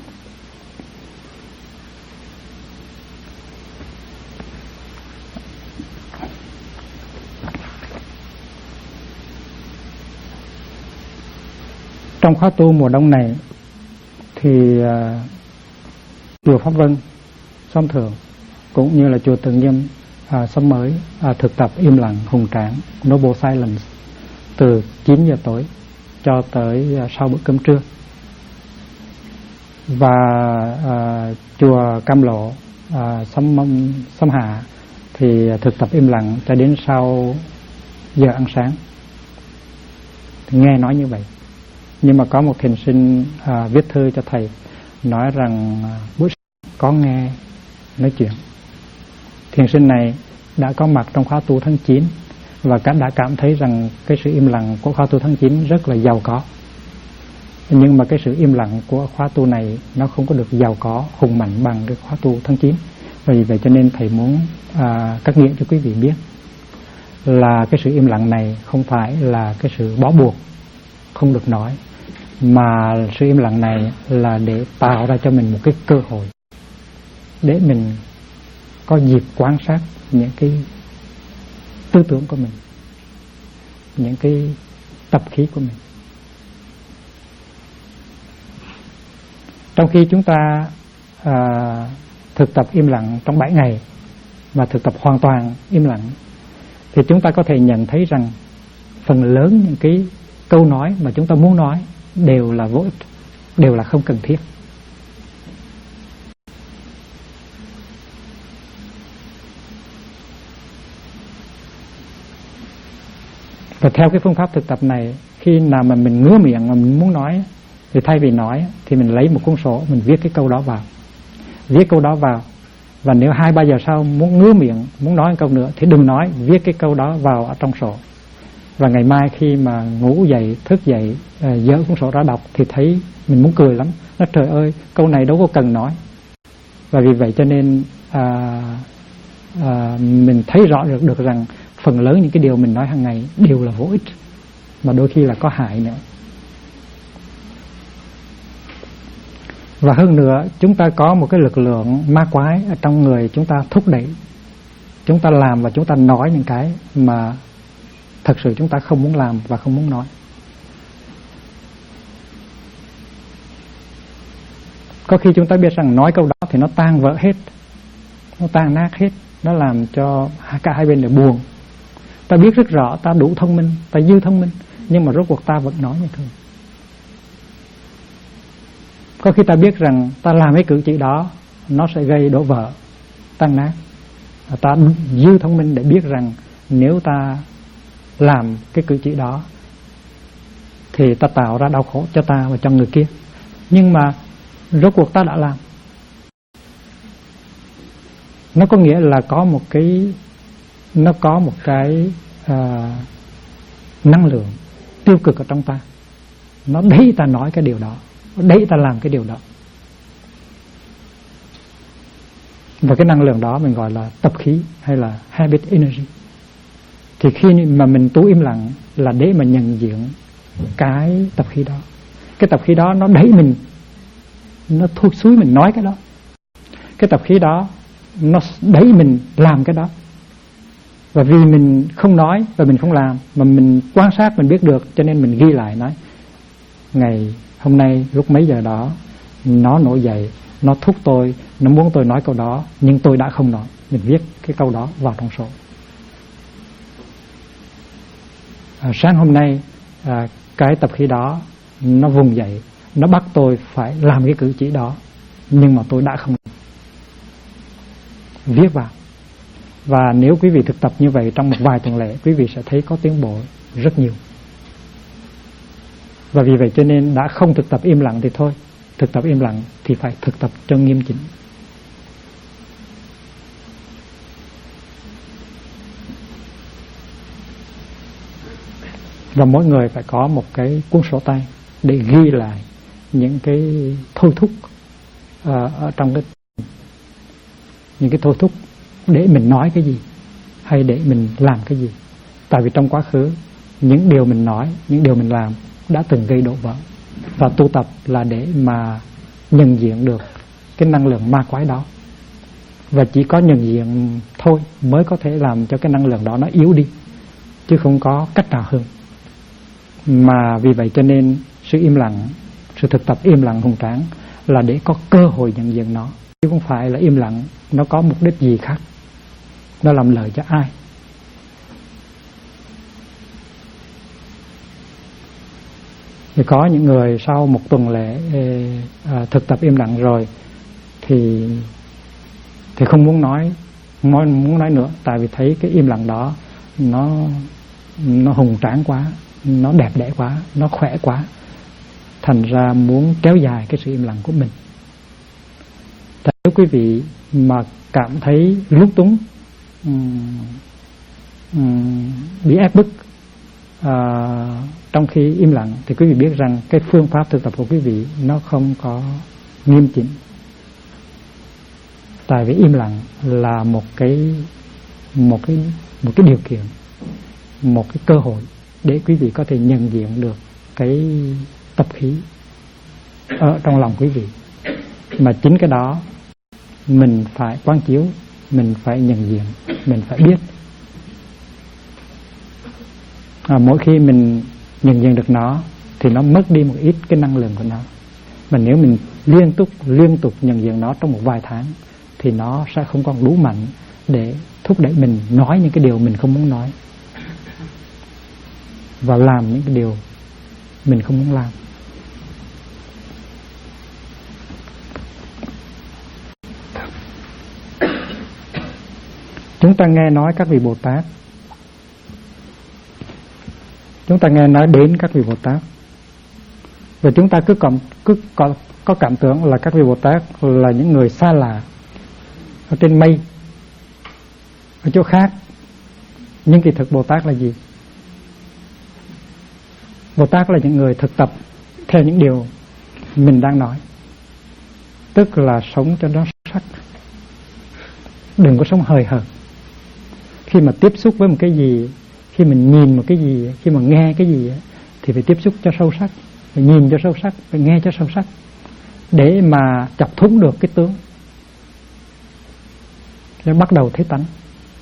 Trong khóa tu mùa đông này thì chùa Pháp Vân, Xóm Thượng cũng như là chùa Từ Nghiêm, Xóm Mới thực tập im lặng hùng tráng, Noble Silence, từ 9 giờ tối cho tới sau bữa cơm trưa. Và chùa Cam Lộ, Xóm Hạ thì thực tập im lặng cho đến sau giờ ăn sáng. Thì nghe nói như vậy. Nhưng mà có một thiền sinh viết thư cho thầy nói rằng buổi sáng có nghe nói chuyện. Thiền sinh này đã có mặt trong khóa tu tháng 9 và đã cảm thấy rằng cái sự im lặng của khóa tu tháng 9 rất là giàu có. Nhưng mà cái sự im lặng của khóa tu này nó không có được giàu có, hùng mạnh bằng cái khóa tu tháng 9. Vì vậy cho nên thầy muốn cắt nghĩa cho quý vị biết là cái sự im lặng này không phải là cái sự bó buộc, không được nói, mà sự im lặng này là để tạo ra cho mình một cái cơ hội để mình có dịp quan sát những cái tư tưởng của mình, những cái tập khí của mình. Trong khi chúng ta thực tập im lặng trong 7 ngày và thực tập hoàn toàn im lặng, thì chúng ta có thể nhận thấy rằng phần lớn những cái câu nói mà chúng ta muốn nói đều là vô ích, đều là không cần thiết. Và theo cái phương pháp thực tập này, khi nào mà mình ngứa miệng mà mình muốn nói, thì thay vì nói thì mình lấy một cuốn sổ, mình viết cái câu đó vào. Viết câu đó vào. Và nếu 2-3 giờ sau muốn ngứa miệng, muốn nói một câu nữa thì đừng nói, viết cái câu đó vào ở trong sổ. Và ngày mai khi mà ngủ dậy, thức dậy, dỡ cuốn sổ ra đọc thì thấy mình muốn cười lắm. Nói trời ơi, câu này đâu có cần nói. Và vì vậy cho nên mình thấy rõ được rằng phần lớn những cái điều mình nói hàng ngày đều là vô ích, mà đôi khi là có hại nữa. Và hơn nữa, chúng ta có một cái lực lượng ma quái ở trong người chúng ta thúc đẩy chúng ta làm và chúng ta nói những cái mà thật sự chúng ta không muốn làm và không muốn nói. Có khi chúng ta biết rằng nói câu đó thì nó tan vỡ hết, nó tan nát hết, nó làm cho cả hai bên đều buồn. Ta biết rất rõ ta đủ thông minh, ta dư thông minh, nhưng mà rốt cuộc ta vẫn nói như thường. Có khi ta biết rằng ta làm cái cử chỉ đó nó sẽ gây đổ vỡ, tan nát. Ta dư thông minh để biết rằng nếu ta làm cái cử chỉ đó thì ta tạo ra đau khổ cho ta và cho người kia. Nhưng mà rốt cuộc ta đã làm. Nó có nghĩa là có một cái năng lượng tiêu cực ở trong ta, nó đẩy ta nói cái điều đó, nó đẩy ta làm cái điều đó. Và cái năng lượng đó mình gọi là tập khí hay là habit energy. Thì khi mà mình tu im lặng là để mà nhận diện cái tập khí đó. Cái tập khí đó nó đẩy mình, nó thúc xúi mình nói cái đó. Cái tập khí đó nó đẩy mình làm cái đó. Và vì mình không nói và mình không làm, mà mình quan sát mình biết được, cho nên mình ghi lại, nói ngày hôm nay lúc mấy giờ đó nó nổi dậy, nó thúc tôi, nó muốn tôi nói câu đó, nhưng tôi đã không nói. Mình viết cái câu đó vào trong sổ. Sáng hôm nay cái tập khí đó nó vùng dậy, nó bắt tôi phải làm cái cử chỉ đó, nhưng mà tôi đã không làm. Viết vào. Và nếu quý vị thực tập như vậy trong một vài tuần lễ, quý vị sẽ thấy có tiến bộ rất nhiều. Và vì vậy cho nên đã không thực tập im lặng thì thôi, thực tập im lặng thì phải thực tập cho nghiêm chỉnh. Và mỗi người phải có một cái cuốn sổ tay để ghi lại những cái thôi thúc ở trong những cái thôi thúc để mình nói cái gì hay để mình làm cái gì. Tại vì trong quá khứ những điều mình nói, những điều mình làm đã từng gây đổ vỡ. Và tu tập là để mà nhận diện được cái năng lượng ma quái đó. Và chỉ có nhận diện thôi mới có thể làm cho cái năng lượng đó nó yếu đi, chứ không có cách nào hơn. Mà vì vậy cho nên sự im lặng, sự thực tập im lặng hùng tráng là để có cơ hội nhận diện nó, chứ không phải là im lặng nó có mục đích gì khác, nó làm lợi cho ai. Thì có những người sau một tuần lễ thực tập im lặng rồi thì không muốn nói nữa, tại vì thấy cái im lặng đó nó hùng tráng quá, nó đẹp đẽ quá, nó khỏe quá, thành ra muốn kéo dài cái sự im lặng của mình. Nếu quý vị mà cảm thấy lúng túng, bị ép bức trong khi im lặng, thì quý vị biết rằng cái phương pháp thực tập của quý vị nó không có nghiêm chỉnh. Tại vì im lặng là một cái điều kiện, một cái cơ hội để quý vị có thể nhận diện được cái tập khí ở trong lòng quý vị. Mà chính cái đó mình phải quán chiếu, mình phải nhận diện, mình phải biết. Mỗi khi mình nhận diện được nó thì nó mất đi một ít cái năng lượng của nó. Mà nếu mình liên tục nhận diện nó trong một vài tháng thì nó sẽ không còn đủ mạnh để thúc đẩy mình nói những cái điều mình không muốn nói và làm những cái điều mình không muốn làm. Chúng ta nghe nói các vị Bồ Tát, chúng ta nghe nói đến các vị Bồ Tát, và chúng ta cứ có cảm tưởng là các vị Bồ Tát là những người xa lạ ở trên mây, ở chỗ khác. Nhưng kỳ thực Bồ Tát là gì? Bồ Tát là những người thực tập theo những điều mình đang nói, tức là sống cho nó sắc, đừng có sống hời hợt. khi mà tiếp xúc với một cái gì, khi mình nhìn một cái gì, khi mà nghe cái gì thì phải tiếp xúc cho sâu sắc, phải nhìn cho sâu sắc, phải nghe cho sâu sắc để mà chọc thủng được cái tướng, để bắt đầu thấy tánh.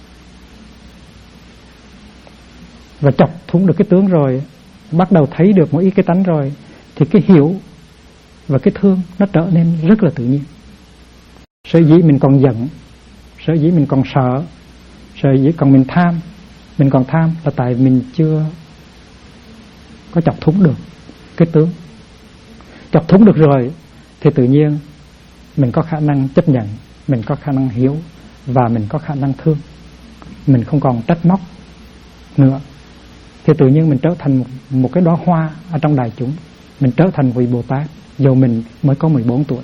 Và chọc thủng được cái tướng rồi, bắt đầu thấy được một ít cái tánh rồi, thì cái hiểu và cái thương nó trở nên rất là tự nhiên. Sở dĩ mình còn giận, sở dĩ mình còn sợ, sở dĩ còn mình còn tham là tại mình chưa có chọc thủng được cái tướng. Chọc thủng được rồi thì tự nhiên mình có khả năng chấp nhận, mình có khả năng hiểu và mình có khả năng thương. Mình không còn trách móc nữa, thì tự nhiên mình trở thành một cái đóa hoa ở trong đại chúng. Mình trở thành vị Bồ Tát dù mình mới có 14 tuổi.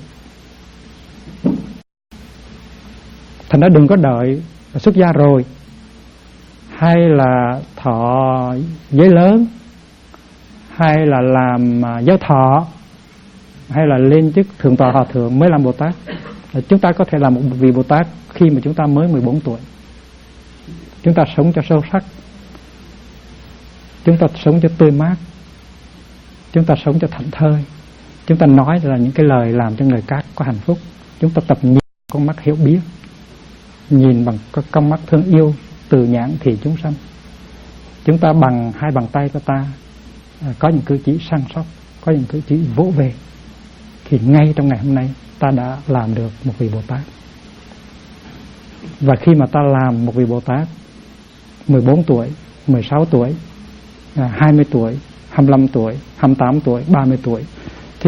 Thành ra đừng có đợi xuất gia rồi, hay là thọ giới lớn, hay là làm giáo thọ, hay là lên chức thượng tọa hòa thượng mới làm Bồ Tát. Chúng ta có thể làm một vị Bồ Tát khi mà chúng ta mới 14 tuổi. Chúng ta sống cho sâu sắc, chúng ta sống cho tươi mát, chúng ta sống cho thảnh thơi, chúng ta nói là những cái lời làm cho người khác có hạnh phúc. Chúng ta tập nhìn con mắt hiểu biết, nhìn bằng con mắt thương yêu, từ nhãn thì chúng sanh. Chúng ta bằng hai bàn tay của ta có những cử chỉ săn sóc, có những cử chỉ vỗ về, thì ngay trong ngày hôm nay ta đã làm được một vị Bồ Tát. Và khi mà ta làm một vị Bồ Tát 14 tuổi, 16 tuổi, 20 tuổi, 25 tuổi, 28 tuổi, 30 tuổi, thì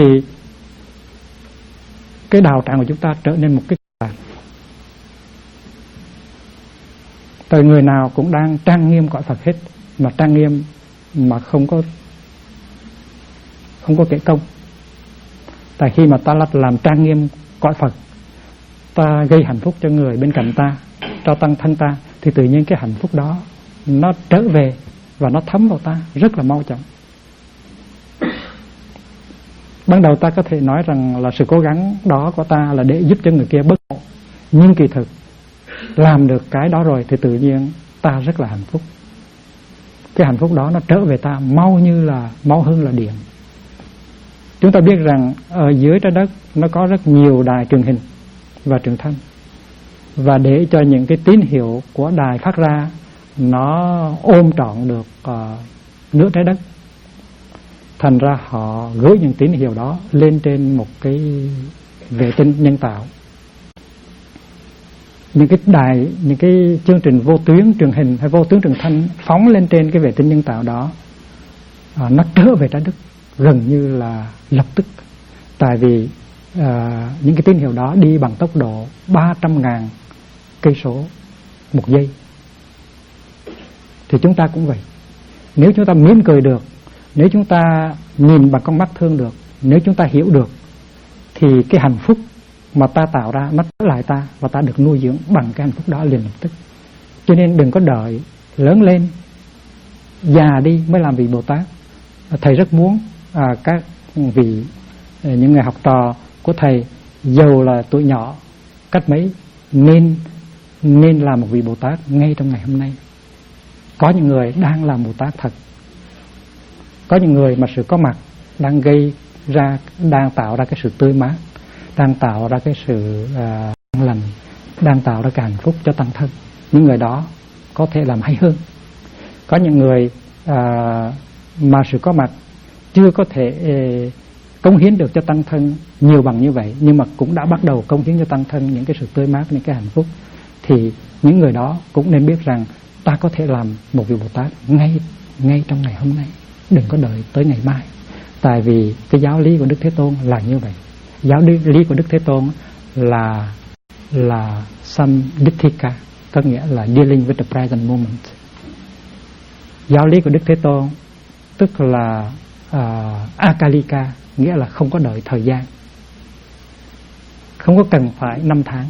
cái đạo tràng của chúng ta trở nên một cái đạo. Tại người nào cũng đang trang nghiêm cõi Phật hết, mà trang nghiêm mà không có kể công. Tại khi mà ta làm trang nghiêm cõi Phật, ta gây hạnh phúc cho người bên cạnh ta, cho tăng thân ta, thì tự nhiên cái hạnh phúc đó nó trở về và nó thấm vào ta rất là mau chóng. Ban đầu ta có thể nói rằng là sự cố gắng đó của ta là để giúp cho người kia bớt khổ, nhưng kỳ thực làm được cái đó rồi thì tự nhiên ta rất là hạnh phúc. Cái hạnh phúc đó nó trở về ta mau hơn là điện. Chúng ta biết rằng ở dưới trái đất nó có rất nhiều đài truyền hình và truyền thanh, và để cho những cái tín hiệu của đài phát ra nó ôm trọn được nửa trái đất, thành ra họ gửi những tín hiệu đó lên trên một cái vệ tinh nhân tạo. Những cái đài, những cái chương trình vô tuyến truyền hình hay vô tuyến truyền thanh phóng lên trên cái vệ tinh nhân tạo đó, nó trở về trái đất gần như là lập tức. Tại vì những cái tín hiệu đó đi bằng tốc độ 300.000 cây số một giây. Thì chúng ta cũng vậy. Nếu chúng ta mỉm cười được, nếu chúng ta nhìn bằng con mắt thương được, nếu chúng ta hiểu được, thì cái hạnh phúc mà ta tạo ra nó trở lại ta, và ta được nuôi dưỡng bằng cái hạnh phúc đó liền lập tức. Cho nên đừng có đợi lớn lên, già đi mới làm vị Bồ Tát. Thầy rất muốn các vị, những người học trò của thầy, dầu là tuổi nhỏ cách mấy, nên làm một vị Bồ Tát ngay trong ngày hôm nay. Có những người đang làm Bồ Tát thật. Có những người mà sự có mặt đang tạo ra cái sự tươi mát, đang tạo ra cái sự an lành, đang tạo ra cái hạnh phúc cho tăng thân. Những người đó có thể làm hay hơn. Có những người mà sự có mặt chưa có thể cống hiến được cho tăng thân nhiều bằng như vậy, nhưng mà cũng đã bắt đầu cống hiến cho tăng thân những cái sự tươi mát, những cái hạnh phúc, thì những người đó cũng nên biết rằng ta có thể làm một vị Bồ Tát ngay trong ngày hôm nay, đừng có đợi tới ngày mai. Tại vì cái giáo lý của Đức Thế Tôn là như vậy. Giáo lý của Đức Thế Tôn là samditthika, có nghĩa là dealing with the present moment. Giáo lý của Đức Thế Tôn tức là akalika, nghĩa là không có đợi thời gian, không có cần phải 5 tháng.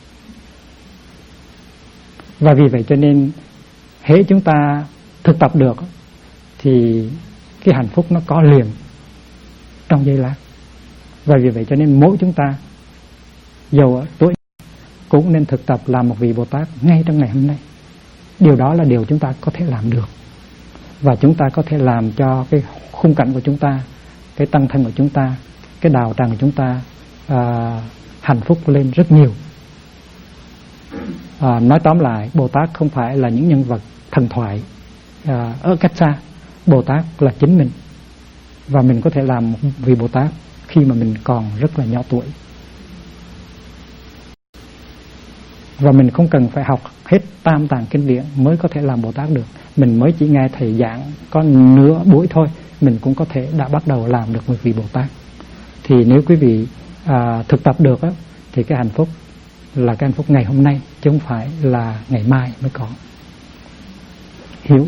Và vì vậy cho nên hễ chúng ta thực tập được thì cái hạnh phúc nó có liền trong giây lát. Và vì vậy cho nên mỗi chúng ta dầu ở tuổi cũng nên thực tập làm một vị Bồ Tát ngay trong ngày hôm nay. điều đó là điều chúng ta có thể làm được, và chúng ta có thể làm cho cái khung cảnh của chúng ta, cái tăng thân của chúng ta, cái đạo tràng của chúng ta hạnh phúc lên rất nhiều. Nói tóm lại, Bồ Tát không phải là những nhân vật thần thoại ở cách xa. Bồ Tát là chính mình, và mình có thể làm vì Bồ Tát khi mà mình còn rất là nhỏ tuổi. Và mình không cần phải học hết tam tạng kinh điển mới có thể làm Bồ Tát được. Mình mới chỉ nghe thầy giảng có nửa buổi thôi, mình cũng có thể đã bắt đầu làm được một vị Bồ Tát. Thì nếu quý vị thực tập được á, thì cái hạnh phúc là cái hạnh phúc ngày hôm nay, chứ không phải là ngày mai mới có. Hiểu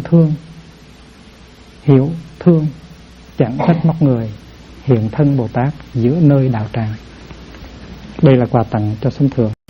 thương chẳng trách móc người, hiện thân Bồ Tát giữa nơi đạo tràng. Đây là quà tặng cho sống thường.